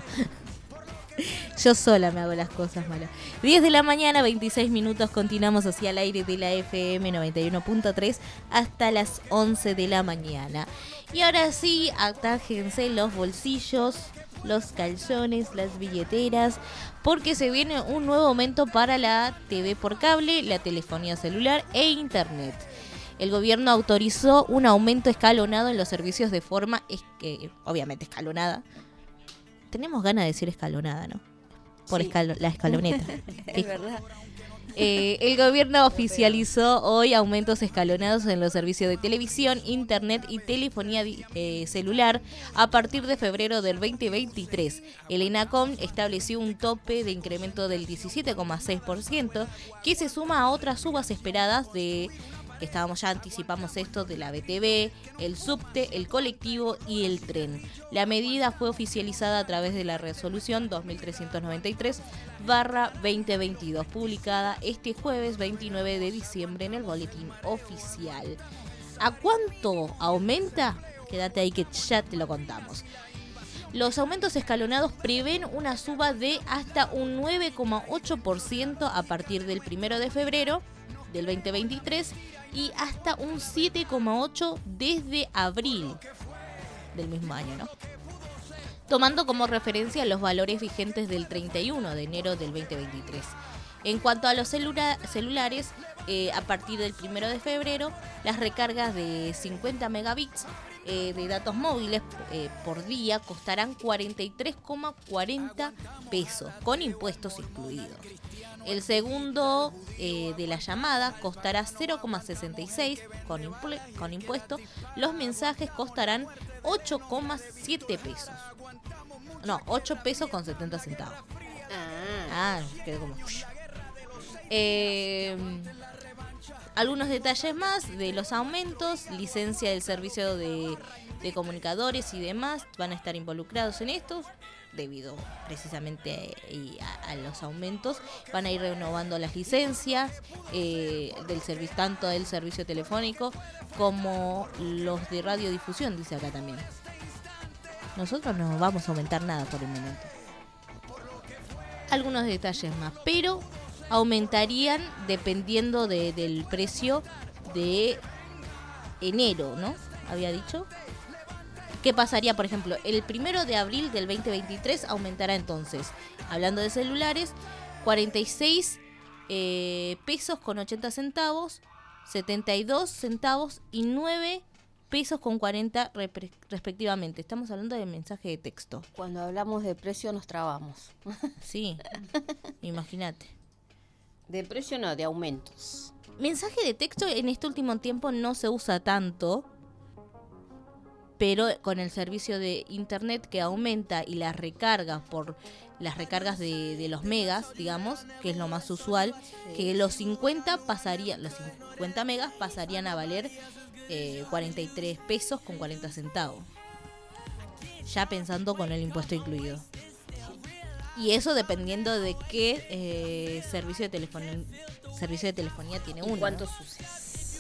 Yo sola me hago las cosas malas. 10 de la mañana, 26 minutos, continuamos hacia el aire de la FM 91.3 hasta las 11 de la mañana. Y ahora sí, atájense los bolsillos, los calzones, las billeteras, porque se viene un nuevo aumento para la TV por cable, la telefonía celular e internet. El gobierno autorizó un aumento escalonado en los servicios de forma, obviamente escalonada. Tenemos ganas de decir escalonada, ¿no? por Sí. la escaloneta. Es verdad. El gobierno oficializó hoy aumentos escalonados en los servicios de televisión, internet y telefonía celular a partir de febrero del 2023. El ENACOM estableció un tope de incremento del 17,6% que se suma a otras subas esperadas de... ya anticipamos esto, de la BTV, el subte, el colectivo y el tren. La medida fue oficializada a través de la resolución 2393/2022, publicada este jueves 29 de diciembre en el boletín oficial. ¿A cuánto aumenta? Quédate ahí que ya te lo contamos. Los aumentos escalonados prevén una suba de hasta un 9,8% a partir del 1 de febrero del 2023 y hasta un 7,8% desde abril del mismo año, ¿no? Tomando como referencia los valores vigentes del 31 de enero del 2023. En cuanto a los celulares, a partir del 1 de febrero, las recargas de 50 megabits de datos móviles por día costarán 43,40 pesos, con impuestos incluidos. El segundo de la llamada costará 0,66 con impuestos. Los mensajes costarán 8,7 pesos. No, 8 pesos con 70 centavos. Quedó como... algunos detalles más de los aumentos: licencia del servicio de comunicadores y demás van a estar involucrados en estos debido precisamente a los aumentos. Van a ir renovando las licencias del servicio, tanto del servicio telefónico como los de radiodifusión, dice acá también. Nosotros no vamos a aumentar nada por el momento. Algunos detalles más, pero aumentarían dependiendo del precio de enero, ¿no? Había dicho. ¿Qué pasaría, por ejemplo? El 1 de abril del 2023 aumentará entonces, hablando de celulares, 46 pesos con 80 centavos, 72 centavos y 9 pesos con 40 respectivamente. Estamos hablando de mensaje de texto. Cuando hablamos de precio nos trabamos. Sí, imagínate. De precio no, de aumentos. Mensaje de texto en este último tiempo no se usa tanto, pero con el servicio de internet que aumenta y las recargas de los megas, digamos, que es lo más usual, que los 50 megas pasarían a valer 43 pesos con 40 centavos. Ya pensando con el impuesto incluido. Y eso dependiendo de qué servicio de telefonía tiene uno. ¿Cuántos uses?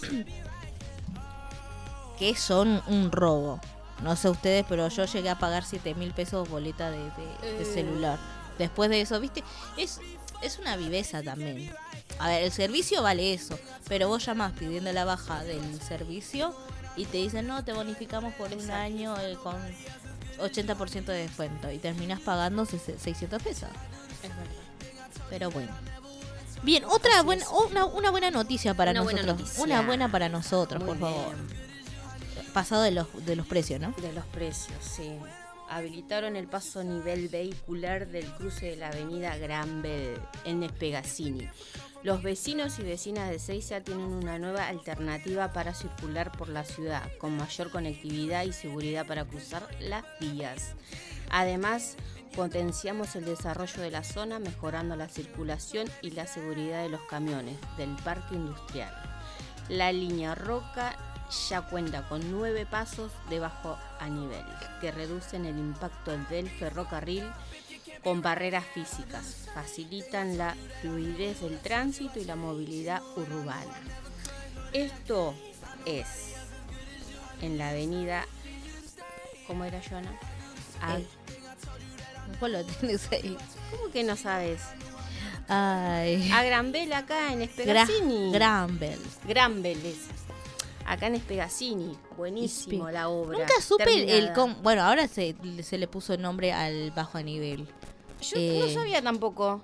Que son un robo. No sé ustedes, pero yo llegué a pagar 7.000 pesos boleta de celular. Después de eso, ¿viste? Es una viveza también. A ver, el servicio vale eso, pero vos llamás pidiendo la baja del servicio y te dicen, no, te bonificamos por un año con 80% de descuento y terminás pagando 600 pesos. Es verdad. Pero bueno. Bien, una buena noticia para nosotros. Una buena para nosotros, por favor. Pasado de los precios, ¿no? De los precios, sí. Habilitaron el paso a nivel vehicular del cruce de la avenida Granbel en Espegazzini. Los vecinos y vecinas de Ezeiza tienen una nueva alternativa para circular por la ciudad, con mayor conectividad y seguridad para cruzar las vías. Además, potenciamos el desarrollo de la zona, mejorando la circulación y la seguridad de los camiones del parque industrial. La línea Roca ya cuenta con 9 pasos de bajo a nivel, que reducen el impacto del ferrocarril con barreras físicas, facilitan la fluidez del tránsito y la movilidad urbana. Esto es en la avenida, ¿cómo era, Joana? ¿Vos lo tenés ahí? ¿Cómo que no sabes? Ay. A Granbel, acá en Espegazzini. Granbel es. Acá en Espegazzini, buenísimo la obra. Nunca supe terminada. bueno, ahora se le puso el nombre al bajo a nivel. Yo no sabía tampoco.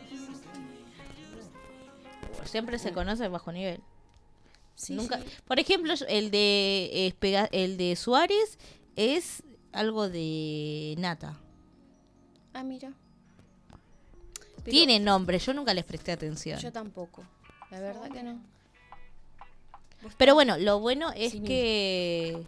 Siempre se conoce el bajo nivel. Sí, Nunca. sí. Por ejemplo, el de Suárez es algo de nata. Ah, mira. Tiene nombre, yo nunca les presté atención. Yo tampoco, la verdad que no. Pero bueno, lo bueno es Sí, que...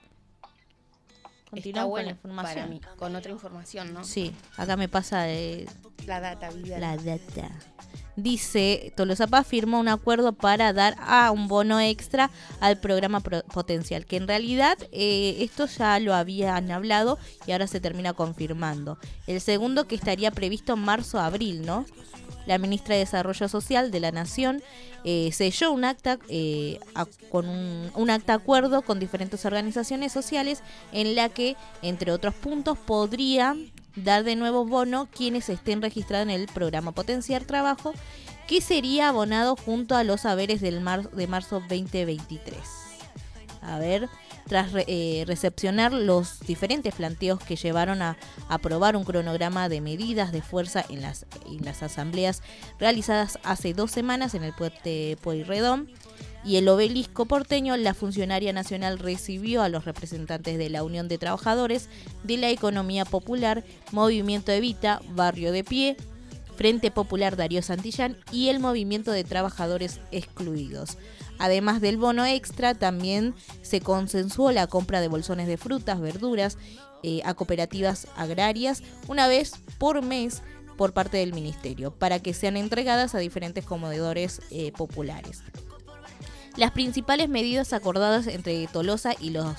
Está Continuamos bueno con la información. para mí, con otra información, ¿no? Sí, acá me pasa La data, vida. la data. Dice, Tolosa Paz firmó un acuerdo para dar un bono extra al programa Potencial, que en realidad esto ya lo habían hablado y ahora se termina confirmando. El segundo que estaría previsto en marzo-abril, ¿no? La ministra de Desarrollo Social de la Nación selló un acta con un acta acuerdo con diferentes organizaciones sociales en la que, entre otros puntos, podría dar de nuevo bono quienes estén registrados en el programa Potenciar Trabajo, que sería abonado junto a los haberes de marzo 2023. A ver, tras recepcionar los diferentes planteos que llevaron a aprobar un cronograma de medidas de fuerza en las asambleas realizadas hace 2 semanas en el Puente Pueyrredón y el Obelisco porteño, la funcionaria nacional recibió a los representantes de la Unión de Trabajadores de la Economía Popular, Movimiento Evita, Barrio de Pie, Frente Popular Darío Santillán y el Movimiento de Trabajadores Excluidos. Además del bono extra, también se consensuó la compra de bolsones de frutas, verduras a cooperativas agrarias una vez por mes por parte del Ministerio, para que sean entregadas a diferentes comedores populares. Las principales medidas acordadas entre Tolosa y los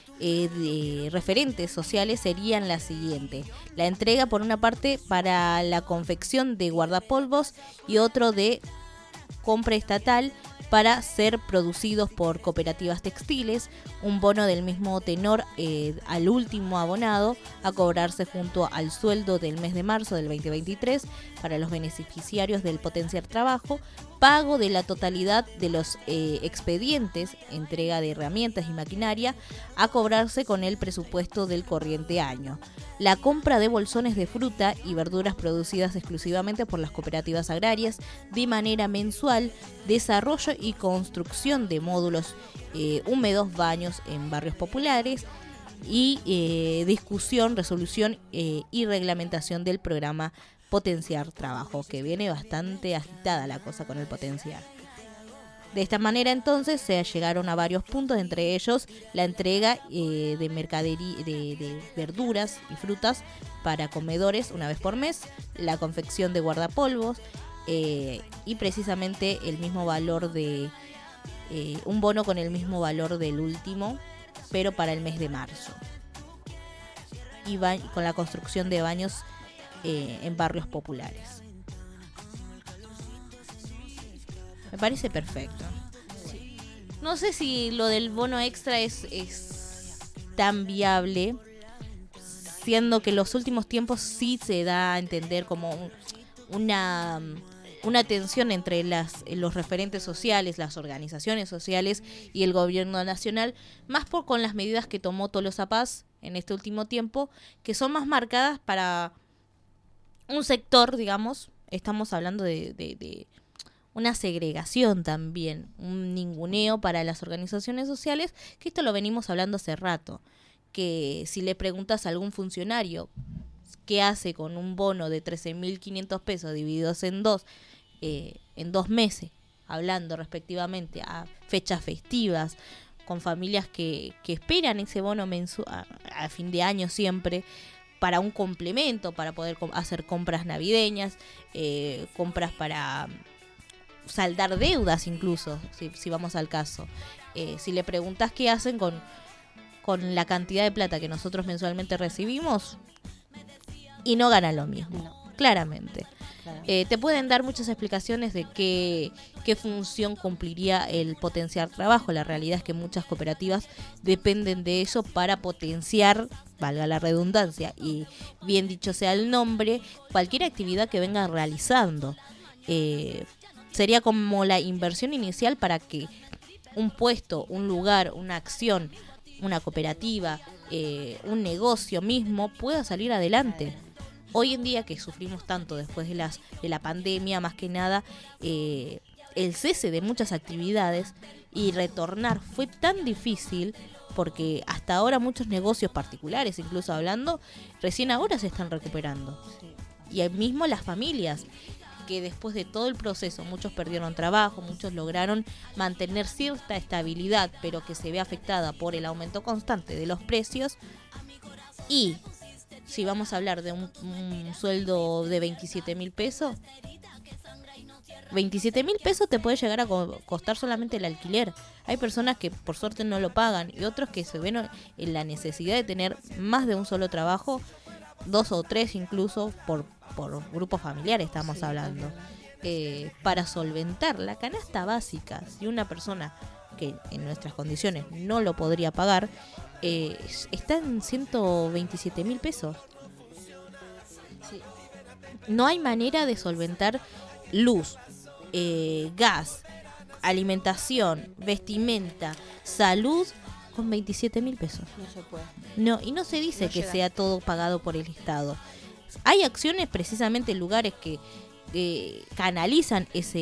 referentes sociales serían las siguientes: la entrega por una parte para la confección de guardapolvos y otro de compra estatal para ser producidos por cooperativas textiles, un bono del mismo tenor al último abonado a cobrarse junto al sueldo del mes de marzo del 2023 para los beneficiarios del Potenciar Trabajo, pago de la totalidad de los expedientes, entrega de herramientas y maquinaria a cobrarse con el presupuesto del corriente año, la compra de bolsones de fruta y verduras producidas exclusivamente por las cooperativas agrarias de manera mensual, desarrollo y construcción de módulos húmedos, baños en barrios populares y discusión, resolución y reglamentación del programa Potenciar Trabajo, que viene bastante agitada la cosa con el Potenciar. De esta manera entonces se llegaron a varios puntos, entre ellos la entrega de mercadería de verduras y frutas para comedores una vez por mes, la confección de guardapolvos y precisamente el mismo valor de un bono con el mismo valor del último, pero para el mes de marzo, y con la construcción de baños en barrios populares. Me parece perfecto. Sí. No sé si lo del bono extra es tan viable, siendo que en los últimos tiempos sí se da a entender como una tensión entre los referentes sociales, las organizaciones sociales y el gobierno nacional, más con las medidas que tomó Tolosa Paz en este último tiempo, que son más marcadas para un sector, digamos. Estamos hablando de una segregación también, un ninguneo para las organizaciones sociales, que esto lo venimos hablando hace rato, que si le preguntas a algún funcionario qué hace con un bono de 13.500 pesos divididos en 2 meses, hablando respectivamente a fechas festivas, con familias que esperan ese bono mensual a fin de año siempre, para un complemento, para poder hacer compras navideñas, compras para saldar deudas incluso, si vamos al caso. Si le preguntas qué hacen con la cantidad de plata que nosotros mensualmente recibimos, y no ganan lo mismo, claramente. Te pueden dar muchas explicaciones de qué función cumpliría el Potenciar Trabajo. La realidad es que muchas cooperativas dependen de eso para potenciar, valga la redundancia, y bien dicho sea el nombre, cualquier actividad que vengan realizando. Sería como la inversión inicial para que un puesto, un lugar, una acción, una cooperativa, un negocio mismo pueda salir adelante. Hoy en día, que sufrimos tanto después de la pandemia, más que nada el cese de muchas actividades, y retornar fue tan difícil, porque hasta ahora muchos negocios particulares, incluso hablando, recién ahora se están recuperando. Sí. y mismo las familias, que después de todo el proceso muchos perdieron trabajo, muchos lograron mantener cierta estabilidad, pero que se ve afectada por el aumento constante de los precios. Y si vamos a hablar de un sueldo de 27.000 pesos, 27.000 pesos te puede llegar a costar solamente el alquiler. Hay personas que por suerte no lo pagan y otros que se ven en la necesidad de tener más de un solo trabajo, 2 o 3 incluso por grupos familiares estamos hablando, para solventar la canasta básica. Si una persona que en nuestras condiciones no lo podría pagar, está en 127.000 pesos. Sí. No hay manera de solventar luz, gas, alimentación, vestimenta, salud con 27.000 pesos. No se puede. No, y no se dice No que llega. sea todo pagado por el Estado. Hay acciones precisamente en lugares que canalizan esa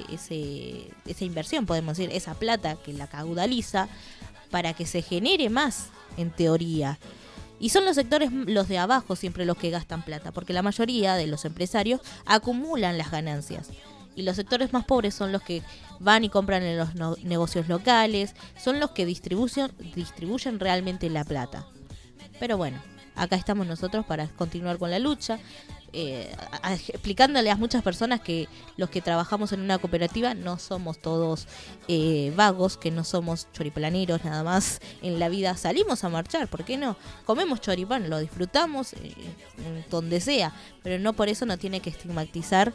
inversión, podemos decir, esa plata que la caudaliza para que se genere más, en teoría. Y son los sectores, los de abajo, siempre los que gastan plata, porque la mayoría de los empresarios acumulan las ganancias. Y los sectores más pobres son los que van y compran en los negocios locales, son los que distribuyen realmente la plata. Pero bueno, acá estamos nosotros para continuar con la lucha, explicándole a muchas personas que los que trabajamos en una cooperativa no somos todos vagos, que no somos choriplaneros nada más en la vida. Salimos a marchar, ¿por qué no? Comemos choripán, lo disfrutamos donde sea, pero no por eso no tiene que estigmatizar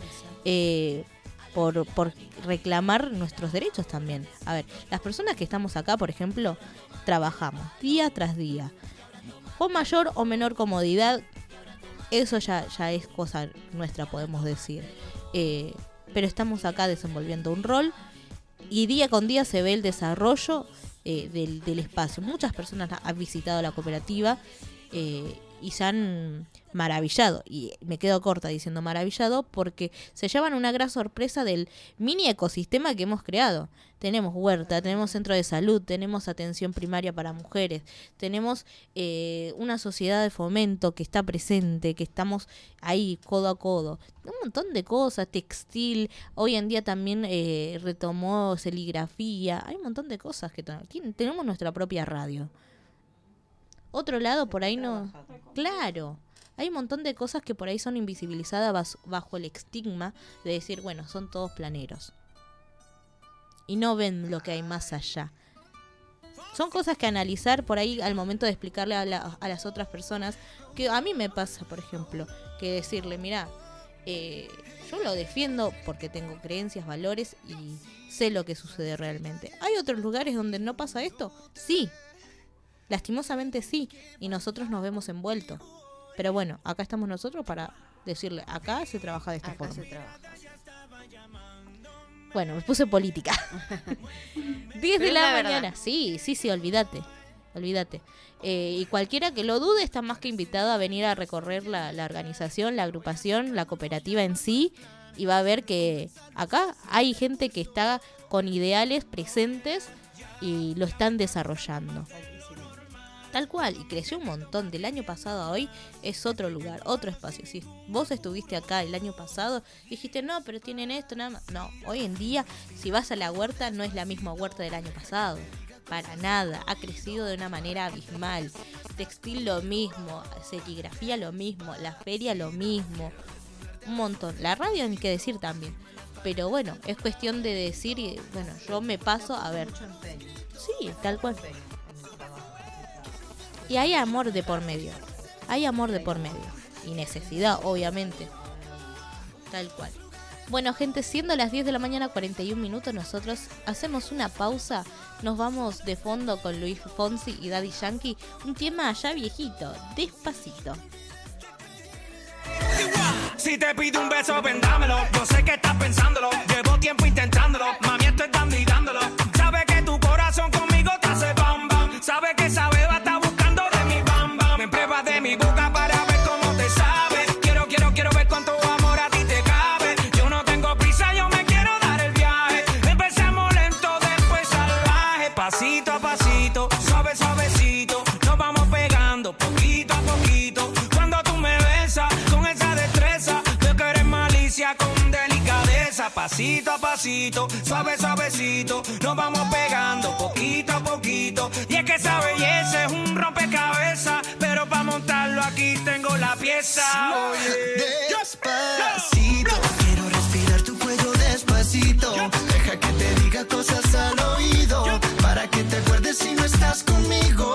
por reclamar nuestros derechos también. A ver, las personas que estamos acá, por ejemplo, trabajamos día tras día, con mayor o menor comodidad. Eso ya es cosa nuestra, podemos decir. Pero estamos acá desenvolviendo un rol y día con día se ve el desarrollo del espacio. Muchas personas han visitado la cooperativa y se han maravillado. Y me quedo corta diciendo maravillado porque se llevan una gran sorpresa del mini ecosistema que hemos creado. Tenemos huerta, tenemos centro de salud, tenemos atención primaria para mujeres, tenemos una sociedad de fomento que está presente, que estamos ahí codo a codo. Un montón de cosas, textil, hoy en día también retomó serigrafía, hay un montón de cosas que tenemos nuestra propia radio. Otro lado por ahí no... Claro, hay un montón de cosas que por ahí son invisibilizadas bajo el estigma de decir, bueno, son todos planeros. Y no ven lo que hay más allá. Son cosas que analizar por ahí al momento de explicarle a las otras personas, que a mí me pasa, por ejemplo, que decirle, mirá, yo lo defiendo porque tengo creencias, valores y sé lo que sucede realmente. ¿Hay otros lugares donde no pasa esto? Sí. Lastimosamente sí, y nosotros nos vemos envueltos. Pero bueno, acá estamos nosotros para decirle, acá se trabaja de esta forma. Se trabaja. Bueno, me puse política. 10 de la mañana. Sí, olvídate. Y cualquiera que lo dude está más que invitado a venir a recorrer la organización, la agrupación, la cooperativa en sí, y va a ver que acá hay gente que está con ideales presentes y lo están desarrollando. Tal cual, y creció un montón. Del año pasado a hoy es otro lugar, otro espacio. Si vos estuviste acá el año pasado, dijiste, no, pero tienen esto, nada más. No, hoy en día, si vas a la huerta, no es la misma huerta del año pasado. Para nada, ha crecido de una manera abismal. Textil lo mismo, serigrafía lo mismo, la feria lo mismo. Un montón. La radio ni que decir también. Pero bueno, es cuestión de decir, bueno, yo me paso a ver. Sí, tal cual. Y hay amor de por medio. Y necesidad, obviamente. Tal cual. Bueno, gente, siendo las 10 de la mañana 41 minutos, nosotros hacemos una pausa. Nos vamos de fondo con Luis Fonsi y Daddy Yankee. Un tema ya viejito, Despacito. Si te pido un beso, vendámelo. Yo sé que estás pensándolo. Llevo tiempo intentándolo. Mami, estoy dando y dándolo. Sabe que tu corazón conmigo te hace bam bam. Sabe que esa beba está buscando de mi bam bam. Me pruebas de mi boca para ver cómo te sabe. Quiero ver cuánto amor a ti te cabe. Yo no tengo prisa, yo me quiero dar el viaje. Empecemos lento, después salvaje. Pasito a pasito, suavecito. Nos vamos pegando poquito a poquito. Cuando tú me besas con esa destreza, pasito a pasito, suave, suavecito, nos vamos pegando poquito a poquito. Y es que esa belleza es un rompecabezas, pero para montarlo aquí tengo la pieza. Oye, despacito, quiero respirar tu cuello despacito. Deja que te diga cosas al oído, para que te acuerdes si no estás conmigo.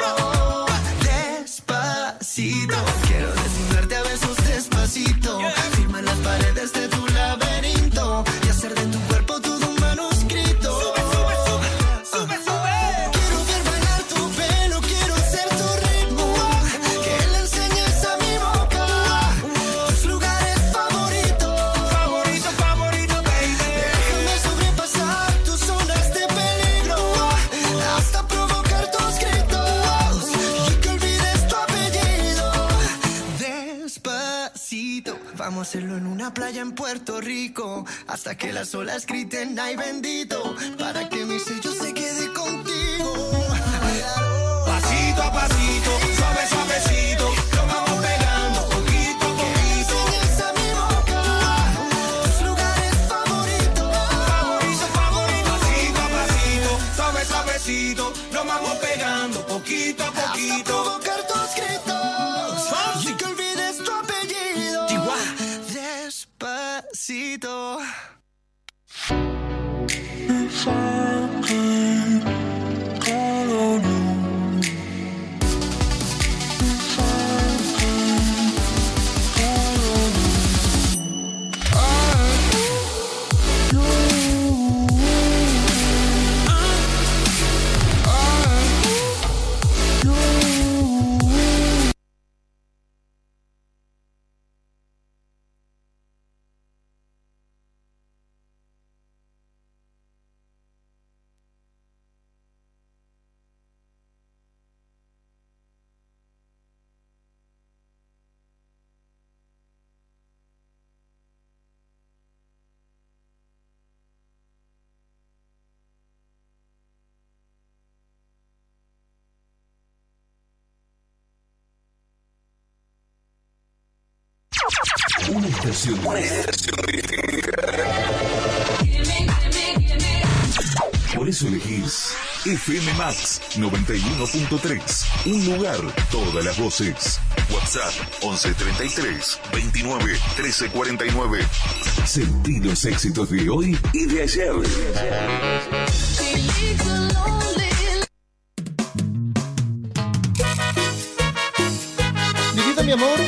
Despacito, quiero desnudarte a besos despacito. Firma las paredes de tu laberinto y hacer de tu cuerpo todo un manuscrito. Sube, sube. Quiero ver bailar tu pelo, quiero ser tu ritmo. Que le enseñes a mi boca tus lugares favoritos. Favorito, favorito, baby. Déjame sobrepasar tus zonas de peligro hasta provocar tus gritos y que olvides tu apellido. Despacito, vamos a hacerlo en una playa en Puerto Rico hasta que las olas griten ay bendito, para que mi sello se quede contigo. Pasito a pasito, suave, suavecito, lo vamos pegando poquito a poquito. Enseñas a mi boca tus lugares favoritos. Favorito, favorito. Pasito a pasito, suave, suavecito, lo vamos pegando poquito a poquito. Hasta provocar tus gritos y que olvides tu apellido. Despacito. Una estación de... Por eso elegís FM Max 91.3. Un lugar, todas las voces. WhatsApp 1133 29 13 49. Sentí los éxitos de hoy y de ayer. Divita, mi amor.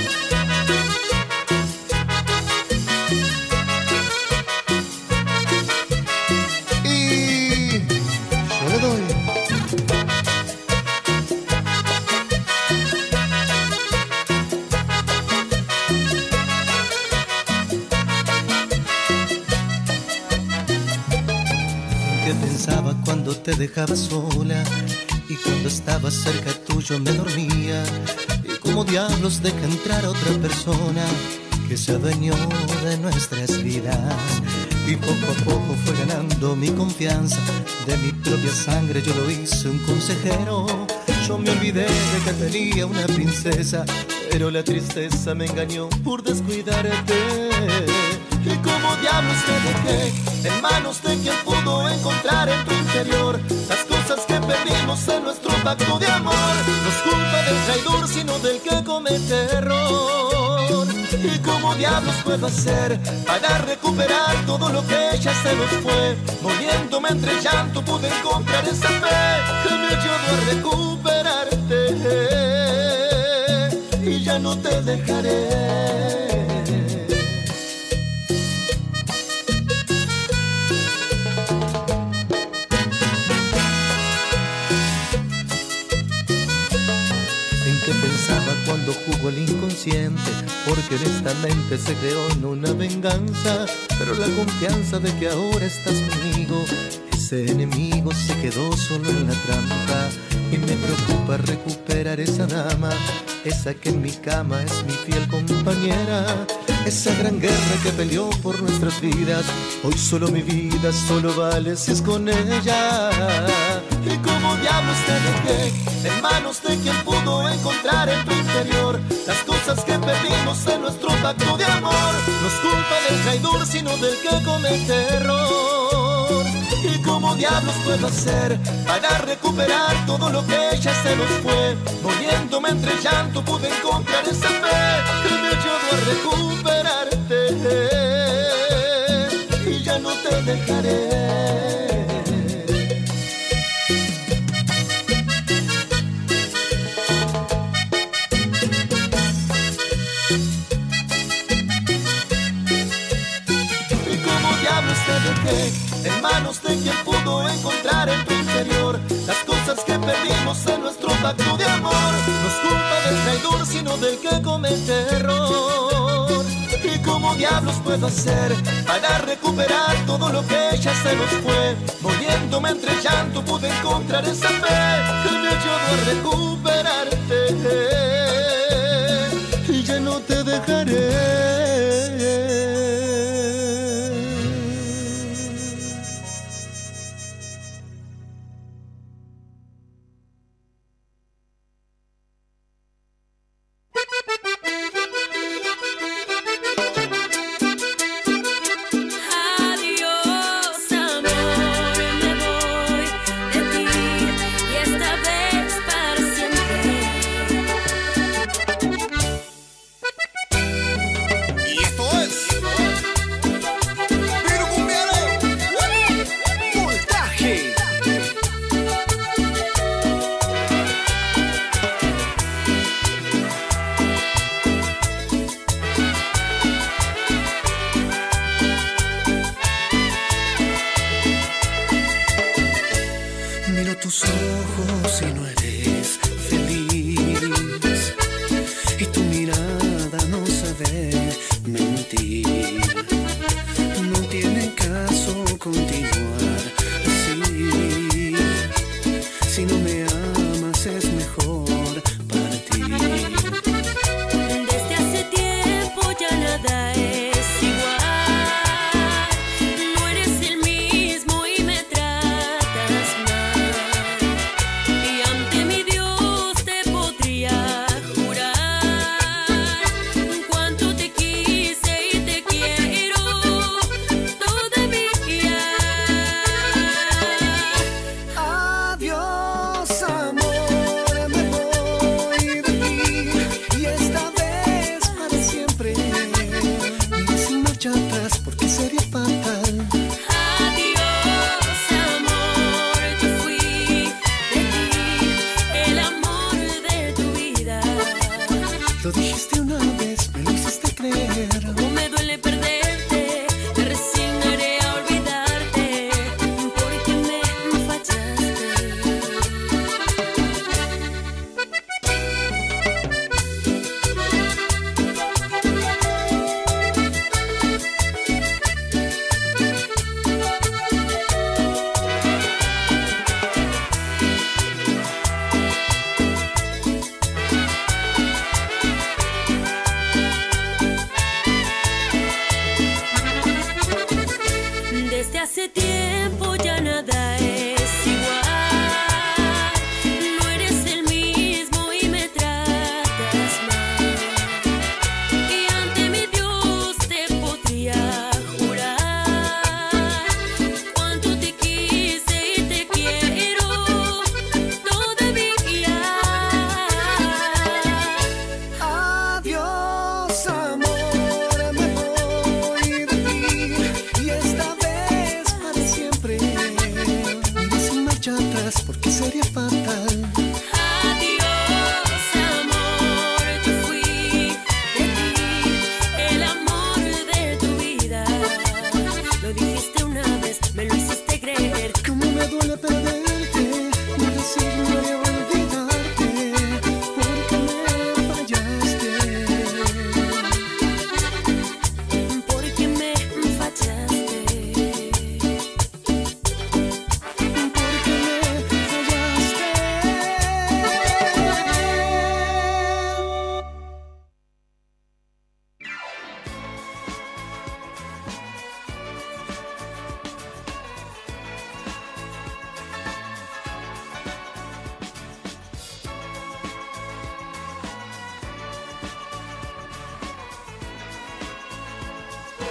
Cuando te dejaba sola y cuando estaba cerca tuyo me dormía, y como diablos deja entrar a otra persona que se adueñó de nuestras vidas, y poco a poco fue ganando mi confianza, de mi propia sangre yo lo hice un consejero. Yo me olvidé de que tenía una princesa, pero la tristeza me engañó por descuidarte. Y como diablos te dejé en manos de quien pudo encontrar en tu interior las cosas que perdimos en nuestro pacto de amor. No es culpa del traidor, sino del que comete error. Y como diablos puedo hacer para recuperar todo lo que ella se nos fue. Moliéndome entre llanto pude encontrar esa fe que me ayudó a recuperarte. Y ya no te dejaré. Pensaba cuando jugó el inconsciente, porque en esta mente se creó en una venganza, pero la confianza de que ahora estás conmigo, ese enemigo se quedó solo en la trampa. Y me preocupa recuperar esa dama, esa que en mi cama es mi fiel compañera, esa gran guerra que peleó por nuestras vidas. Hoy solo mi vida solo vale si es con ella. Y como diablos te dejé en manos de quien pudo encontrar en tu interior las cosas que perdimos en nuestro pacto de amor. No es culpa del traidor, sino del que comete error. ¿Y cómo diablos puedo hacer para recuperar todo lo que ella se nos fue? Muriéndome entre llanto pude encontrar esa fe que me ayudó a recuperarte. Y ya no te dejaré. En manos de quien pudo encontrar en tu interior las cosas que perdimos en nuestro pacto de amor. No es culpa del traidor, sino del que comete error. ¿Y cómo diablos puedo hacer para recuperar todo lo que ella se nos fue? Muriéndome entre llanto pude encontrar esa fe que me ayudó a recuperarte. Y ya no te dejaré.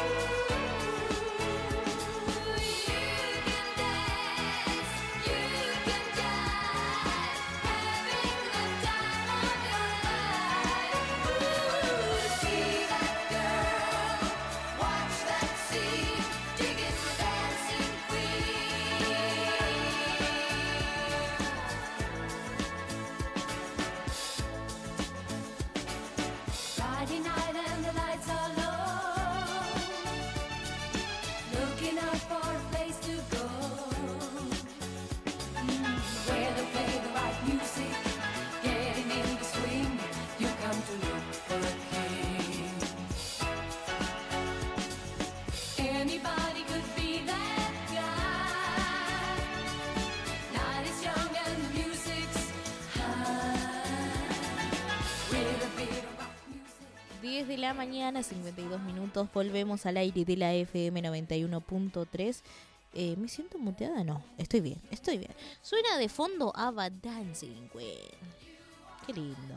Friday night and the lights are low, looking out for a place to go, where they play the right music, getting in the swing. You come to look for a king. Anybody could be that guy. Night is young and the music's high, with a bit of 10 de la mañana, 52 minutos, volvemos al aire de la FM 91.3. ¿Me siento muteada? No, estoy bien. Suena de fondo Ava Dancing, güey. Qué lindo.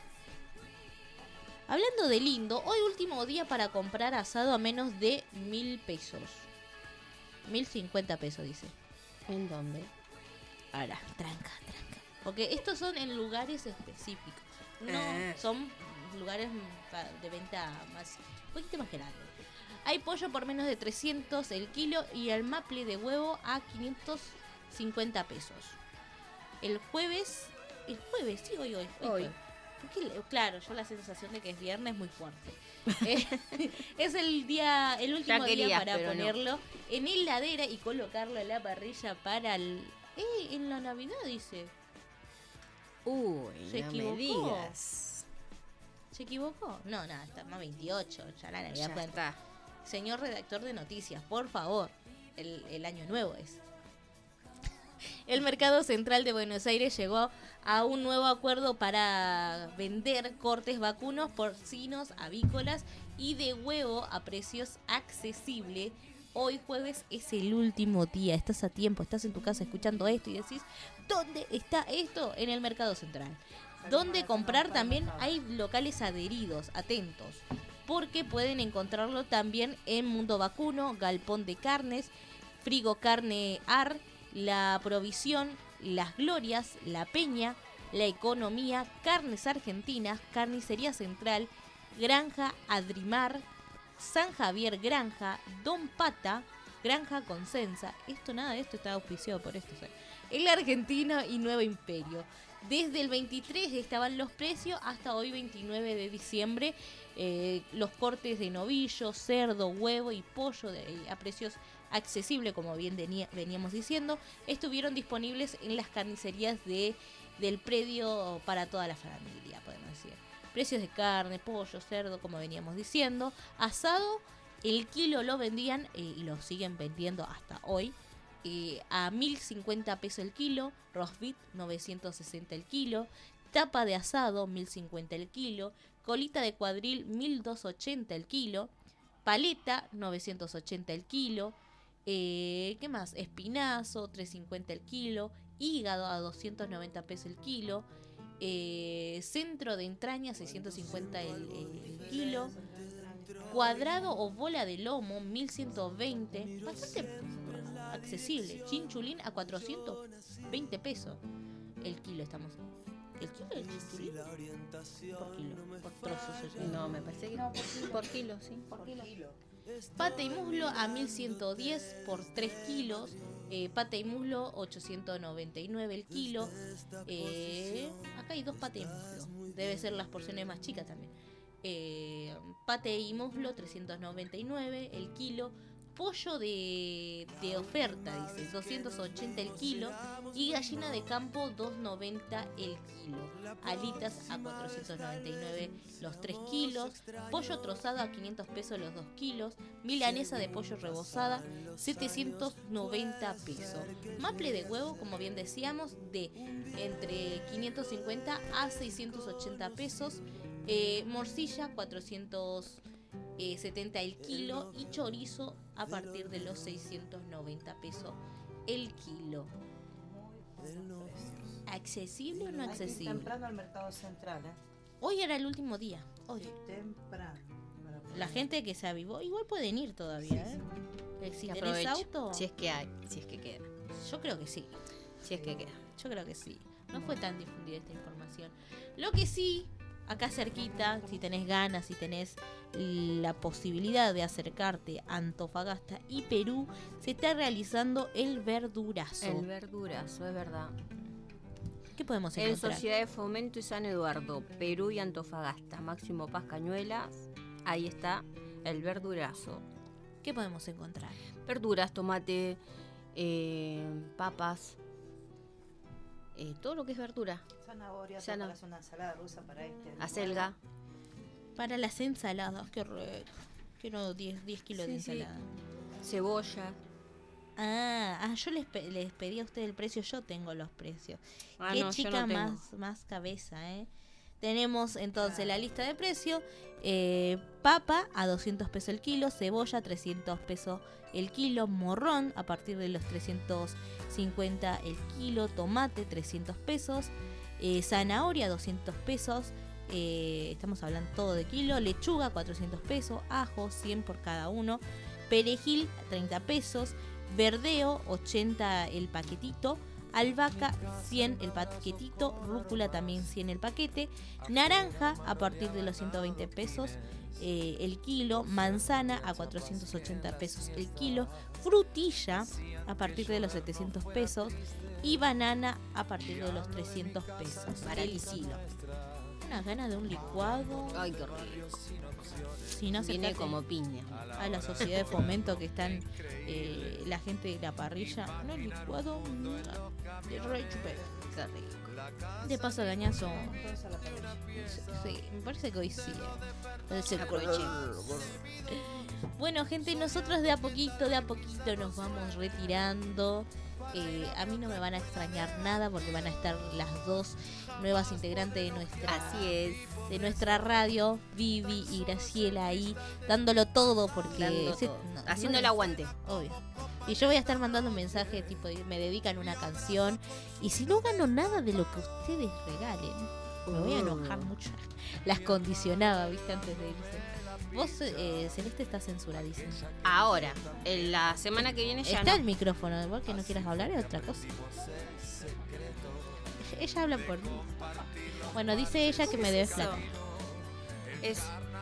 Hablando de lindo, hoy último día para comprar asado a menos de 1.000 pesos. 1.050 pesos, dice. ¿En dónde? Ahora, tranca. Porque estos son en lugares específicos. No son lugares de venta más, un poquito más grande. Hay pollo por menos de 300 el kilo y el maple de huevo a 550 pesos. El jueves, sí, hoy. Porque, claro, yo la sensación de que es viernes muy fuerte. Es el último día para ponerlo en heladera y colocarlo en la parrilla para en la Navidad, dice. Se equivocó. ¿Se equivocó? No, estamos 28, ya la Navidad Ya está. Señor redactor de noticias, por favor, el año nuevo es. El Mercado Central de Buenos Aires llegó a un nuevo acuerdo para vender cortes vacunos, porcinos, avícolas y de huevo a precios accesibles. Hoy jueves es el último día, estás a tiempo, estás en tu casa escuchando esto y decís, ¿dónde está esto? En el Mercado Central. Donde comprar también hay locales adheridos, atentos, porque pueden encontrarlo también en Mundo Vacuno, Galpón de Carnes, Frigo Carne Ar, La Provisión, Las Glorias, La Peña, La Economía, Carnes Argentinas, Carnicería Central, Granja Adrimar, San Javier Granja, Don Pata, Granja Consensa. Nada de esto está auspiciado por esto. El Argentino y Nuevo Imperio. Desde el 23 estaban los precios hasta hoy 29 de diciembre. Los cortes de novillo, cerdo, huevo y pollo a precios accesibles, como bien veníamos diciendo, estuvieron disponibles en las carnicerías del predio para toda la familia, podemos decir. Precios de carne, pollo, cerdo, como veníamos diciendo. Asado, el kilo lo vendían y lo siguen vendiendo hasta hoy. A 1.050 pesos el kilo, roast beef 960 el kilo, tapa de asado 1.050 el kilo, colita de cuadril 1.280 el kilo, paleta 980 el kilo, ¿qué más? Espinazo 350 el kilo, hígado a 290 pesos el kilo, centro de entraña 650 el kilo, cuadrado o bola de lomo 1120, bastante accesible. Chinchulín a 420 pesos el kilo. Estamos el kilo del chinchulín por kilo, por trozos. No, me parece que por kilo, sí, por kilo. Pata y muslo a 1110 por 3 kilos. Pata y muslo 899 el kilo. Acá hay 2 patas y muslo. Debe ser las porciones más chicas también. Pate y muslo 399 el kilo. Pollo de oferta, dice, 280 el kilo. Y gallina de campo 290 el kilo. Alitas a 499 los 3 kilos. Pollo trozado a 500 pesos los 2 kilos. Milanesa de pollo rebozada 790 pesos. Maple de huevo, como bien decíamos, de entre 550 a 680 pesos. Morcilla 470 el kilo y chorizo a partir de los 690 pesos el kilo. ¿Accesible o no accesible? Temprano al Mercado Central, Hoy era el último día. Hoy. Temprano. la gente que se avivó, igual pueden ir todavía, ¿eh? Si Que tenés aproveche, auto, si es que hay, si es que queda. yo creo que sí. Si es que queda. Yo creo que sí. No fue tan difundida esta información. Lo que sí, acá cerquita, si tenés ganas, si tenés la posibilidad de acercarte a Antofagasta y Perú, se está realizando el verdurazo. El verdurazo, es verdad. ¿Qué podemos En encontrar? Sociedad de Fomento y San Eduardo, Perú y Antofagasta, Máximo Paz Cañuelas, ahí está el verdurazo. ¿Qué podemos encontrar? Verduras, tomate, papas, todo lo que es verdura. Zanahoria, Zana- para hacer una ensalada rusa para Acelga. Para las ensaladas, qué rico. Quiero 10 kilos de Sí, sí. ensalada. Cebolla. Yo les pedí a ustedes el precio, yo tengo los precios. Ah, Qué no, yo chica no tengo. más cabeza, ¿eh? Tenemos entonces la lista de precios. Papa a 200 pesos el kilo, cebolla 300 pesos el kilo, morrón a partir de los 350 el kilo, tomate 300 pesos, zanahoria 200 pesos, estamos hablando todo de kilo, lechuga 400 pesos, ajo 100 por cada uno, perejil 30 pesos, verdeo 80 el paquetito, albahaca 100 el paquetito, rúcula también 100 el paquete, naranja a partir de los 120 pesos el kilo, manzana a 480 pesos el kilo, frutilla a partir de los 700 pesos y banana a partir de los 300 pesos el kilo. Unas ganas de un licuado. Ay, qué rico. Si no, Viene acércate como piña. a la sociedad de fomento que están la gente de la parrilla. No, el licuado de re chupé. Qué rico. De paso gañazo. Sí, me parece que hoy sí. Bueno, gente, nosotros de a poquito nos vamos retirando. A mí no me van a extrañar nada porque van a estar las dos nuevas integrantes de nuestra radio, Vivi y Graciela, ahí dándolo todo porque Haciendo el aguante. Obvio. Y yo voy a estar mandando un mensaje tipo me dedican una canción y si no gano nada de lo que ustedes regalen, me voy a enojar mucho. Las condicionaba, viste, antes de irse. Vos, Celeste, está censuradísima. Ahora, en la semana que viene ya está no. el micrófono, igual que no quieras hablar es otra cosa. Ella habla por mí. Bueno, dice ella que me debe plata. Es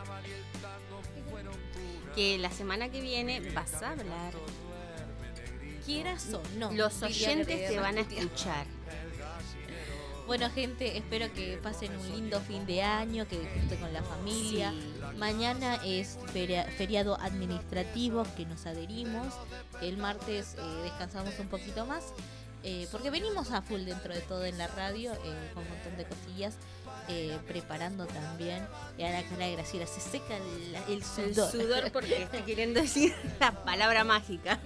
que la semana que viene vas a hablar. Quieras o no. Los oyentes te van a escuchar. Bueno, gente, espero que pasen un lindo fin de año, que disfruten con la familia. Sí. Mañana es feriado administrativo que nos adherimos. El martes descansamos un poquito más. Porque venimos a full dentro de todo en la radio, con un montón de cosillas, preparando también. Y a la cara de Graciela se seca el sudor. El sudor porque estoy queriendo decir la palabra mágica.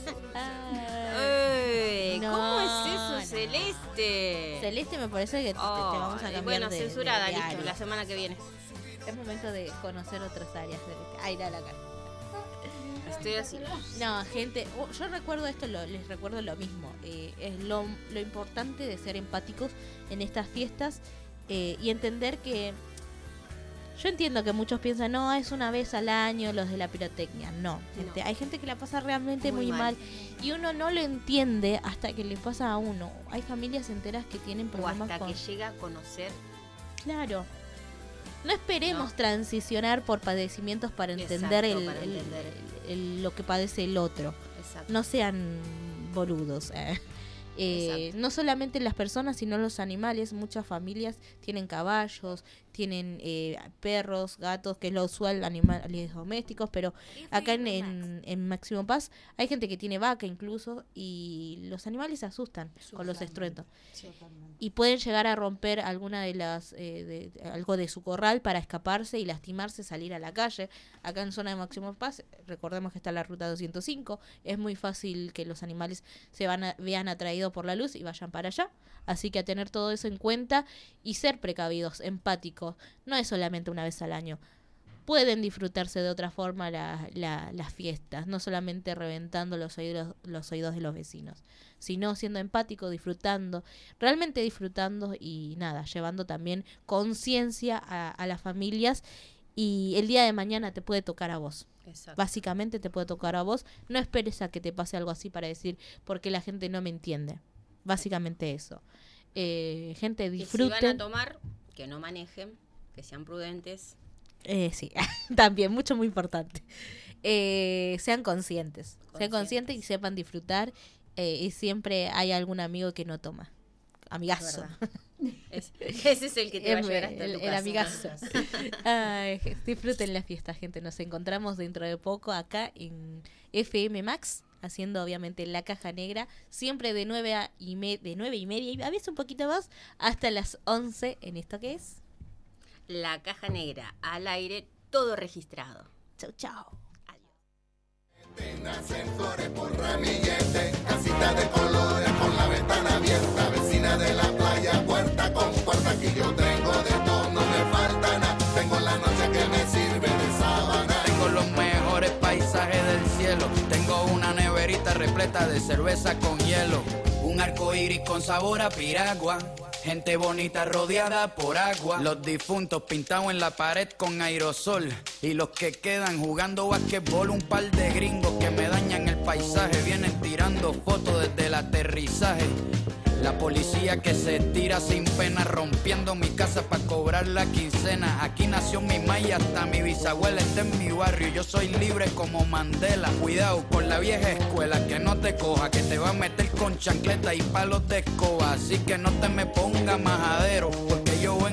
¿Cómo es eso, Celeste? Celeste, me parece que te vamos a cambiar bueno, de censurada, listo, área. la semana que viene. Es momento de conocer otras áreas. Ahí da la cara. Estoy así. No, gente, yo recuerdo esto, les recuerdo lo mismo. Es lo importante de ser empáticos en estas fiestas y entender que... Yo entiendo que muchos piensan, no, es una vez al año los de la pirotecnia. No, gente, hay gente que la pasa realmente muy mal. Y uno no lo entiende hasta que le pasa a uno. Hay familias enteras que tienen O problemas hasta con... que llega a conocer. Claro. No esperemos transicionar por padecimientos para entender, Exacto, para entender. lo que padece el otro. Exacto. No sean boludos. No solamente las personas, sino los animales. Muchas familias tienen caballos, tienen perros, gatos, que es lo usual, animales domésticos, pero acá en Máximo Paz hay gente que tiene vaca incluso y los animales se asustan con los estruendos. Y pueden llegar a romper alguna de las algo de su corral para escaparse y lastimarse, salir a la calle. Acá en zona de Máximo Paz, recordemos que está la ruta 205, es muy fácil que los animales vean atraídos por la luz y vayan para allá. Así que a tener todo eso en cuenta y ser precavidos, empáticos. No es solamente una vez al año. Pueden disfrutarse de otra forma las fiestas, no solamente reventando los oídos de los vecinos, sino siendo empático, disfrutando, realmente disfrutando y nada, llevando también conciencia a las familias y el día de mañana te puede tocar a vos. Exacto. Básicamente te puede tocar a vos. No esperes a que te pase algo así para decir porque la gente no me entiende. Básicamente eso. Gente, disfruten. Que si van a tomar, que no manejen, que sean prudentes. Sí, también, muy importante. Sean conscientes. Sean conscientes y sepan disfrutar. Y siempre hay algún amigo que no toma. Amigazo. Ese es el que te va a llevar hasta tu casa. El amigazo. Disfruten la fiesta, gente. Nos encontramos dentro de poco acá en FM Max, haciendo obviamente La Caja Negra, siempre de 9 y media, y a veces un poquito más, hasta las 11 en esto que es La Caja Negra, al aire, todo registrado. Chau, chau. Nacen flores por ramillete, casita de colores con la ventana abierta, vecina de la playa, puerta con puerta, aquí yo tengo de todo, no me falta nada, tengo la noche que me sirve de sábana. Tengo los mejores paisajes del cielo, tengo una neverita repleta de cerveza con hielo, un arco iris con sabor a piragua. Gente bonita rodeada por agua. Los difuntos pintados en la pared con aerosol. Y los que quedan jugando basquetbol. Un par de gringos que me dañan el paisaje. Vienen tirando fotos desde el aterrizaje. La policía que se tira sin pena, rompiendo mi casa para cobrar la quincena. Aquí nació mi maya, hasta mi bisabuela está en mi barrio. Yo soy libre como Mandela. Cuidado con la vieja escuela, que no te coja, que te va a meter con chancleta y palos de escoba. Así que no te me pongas majadero, porque yo vengo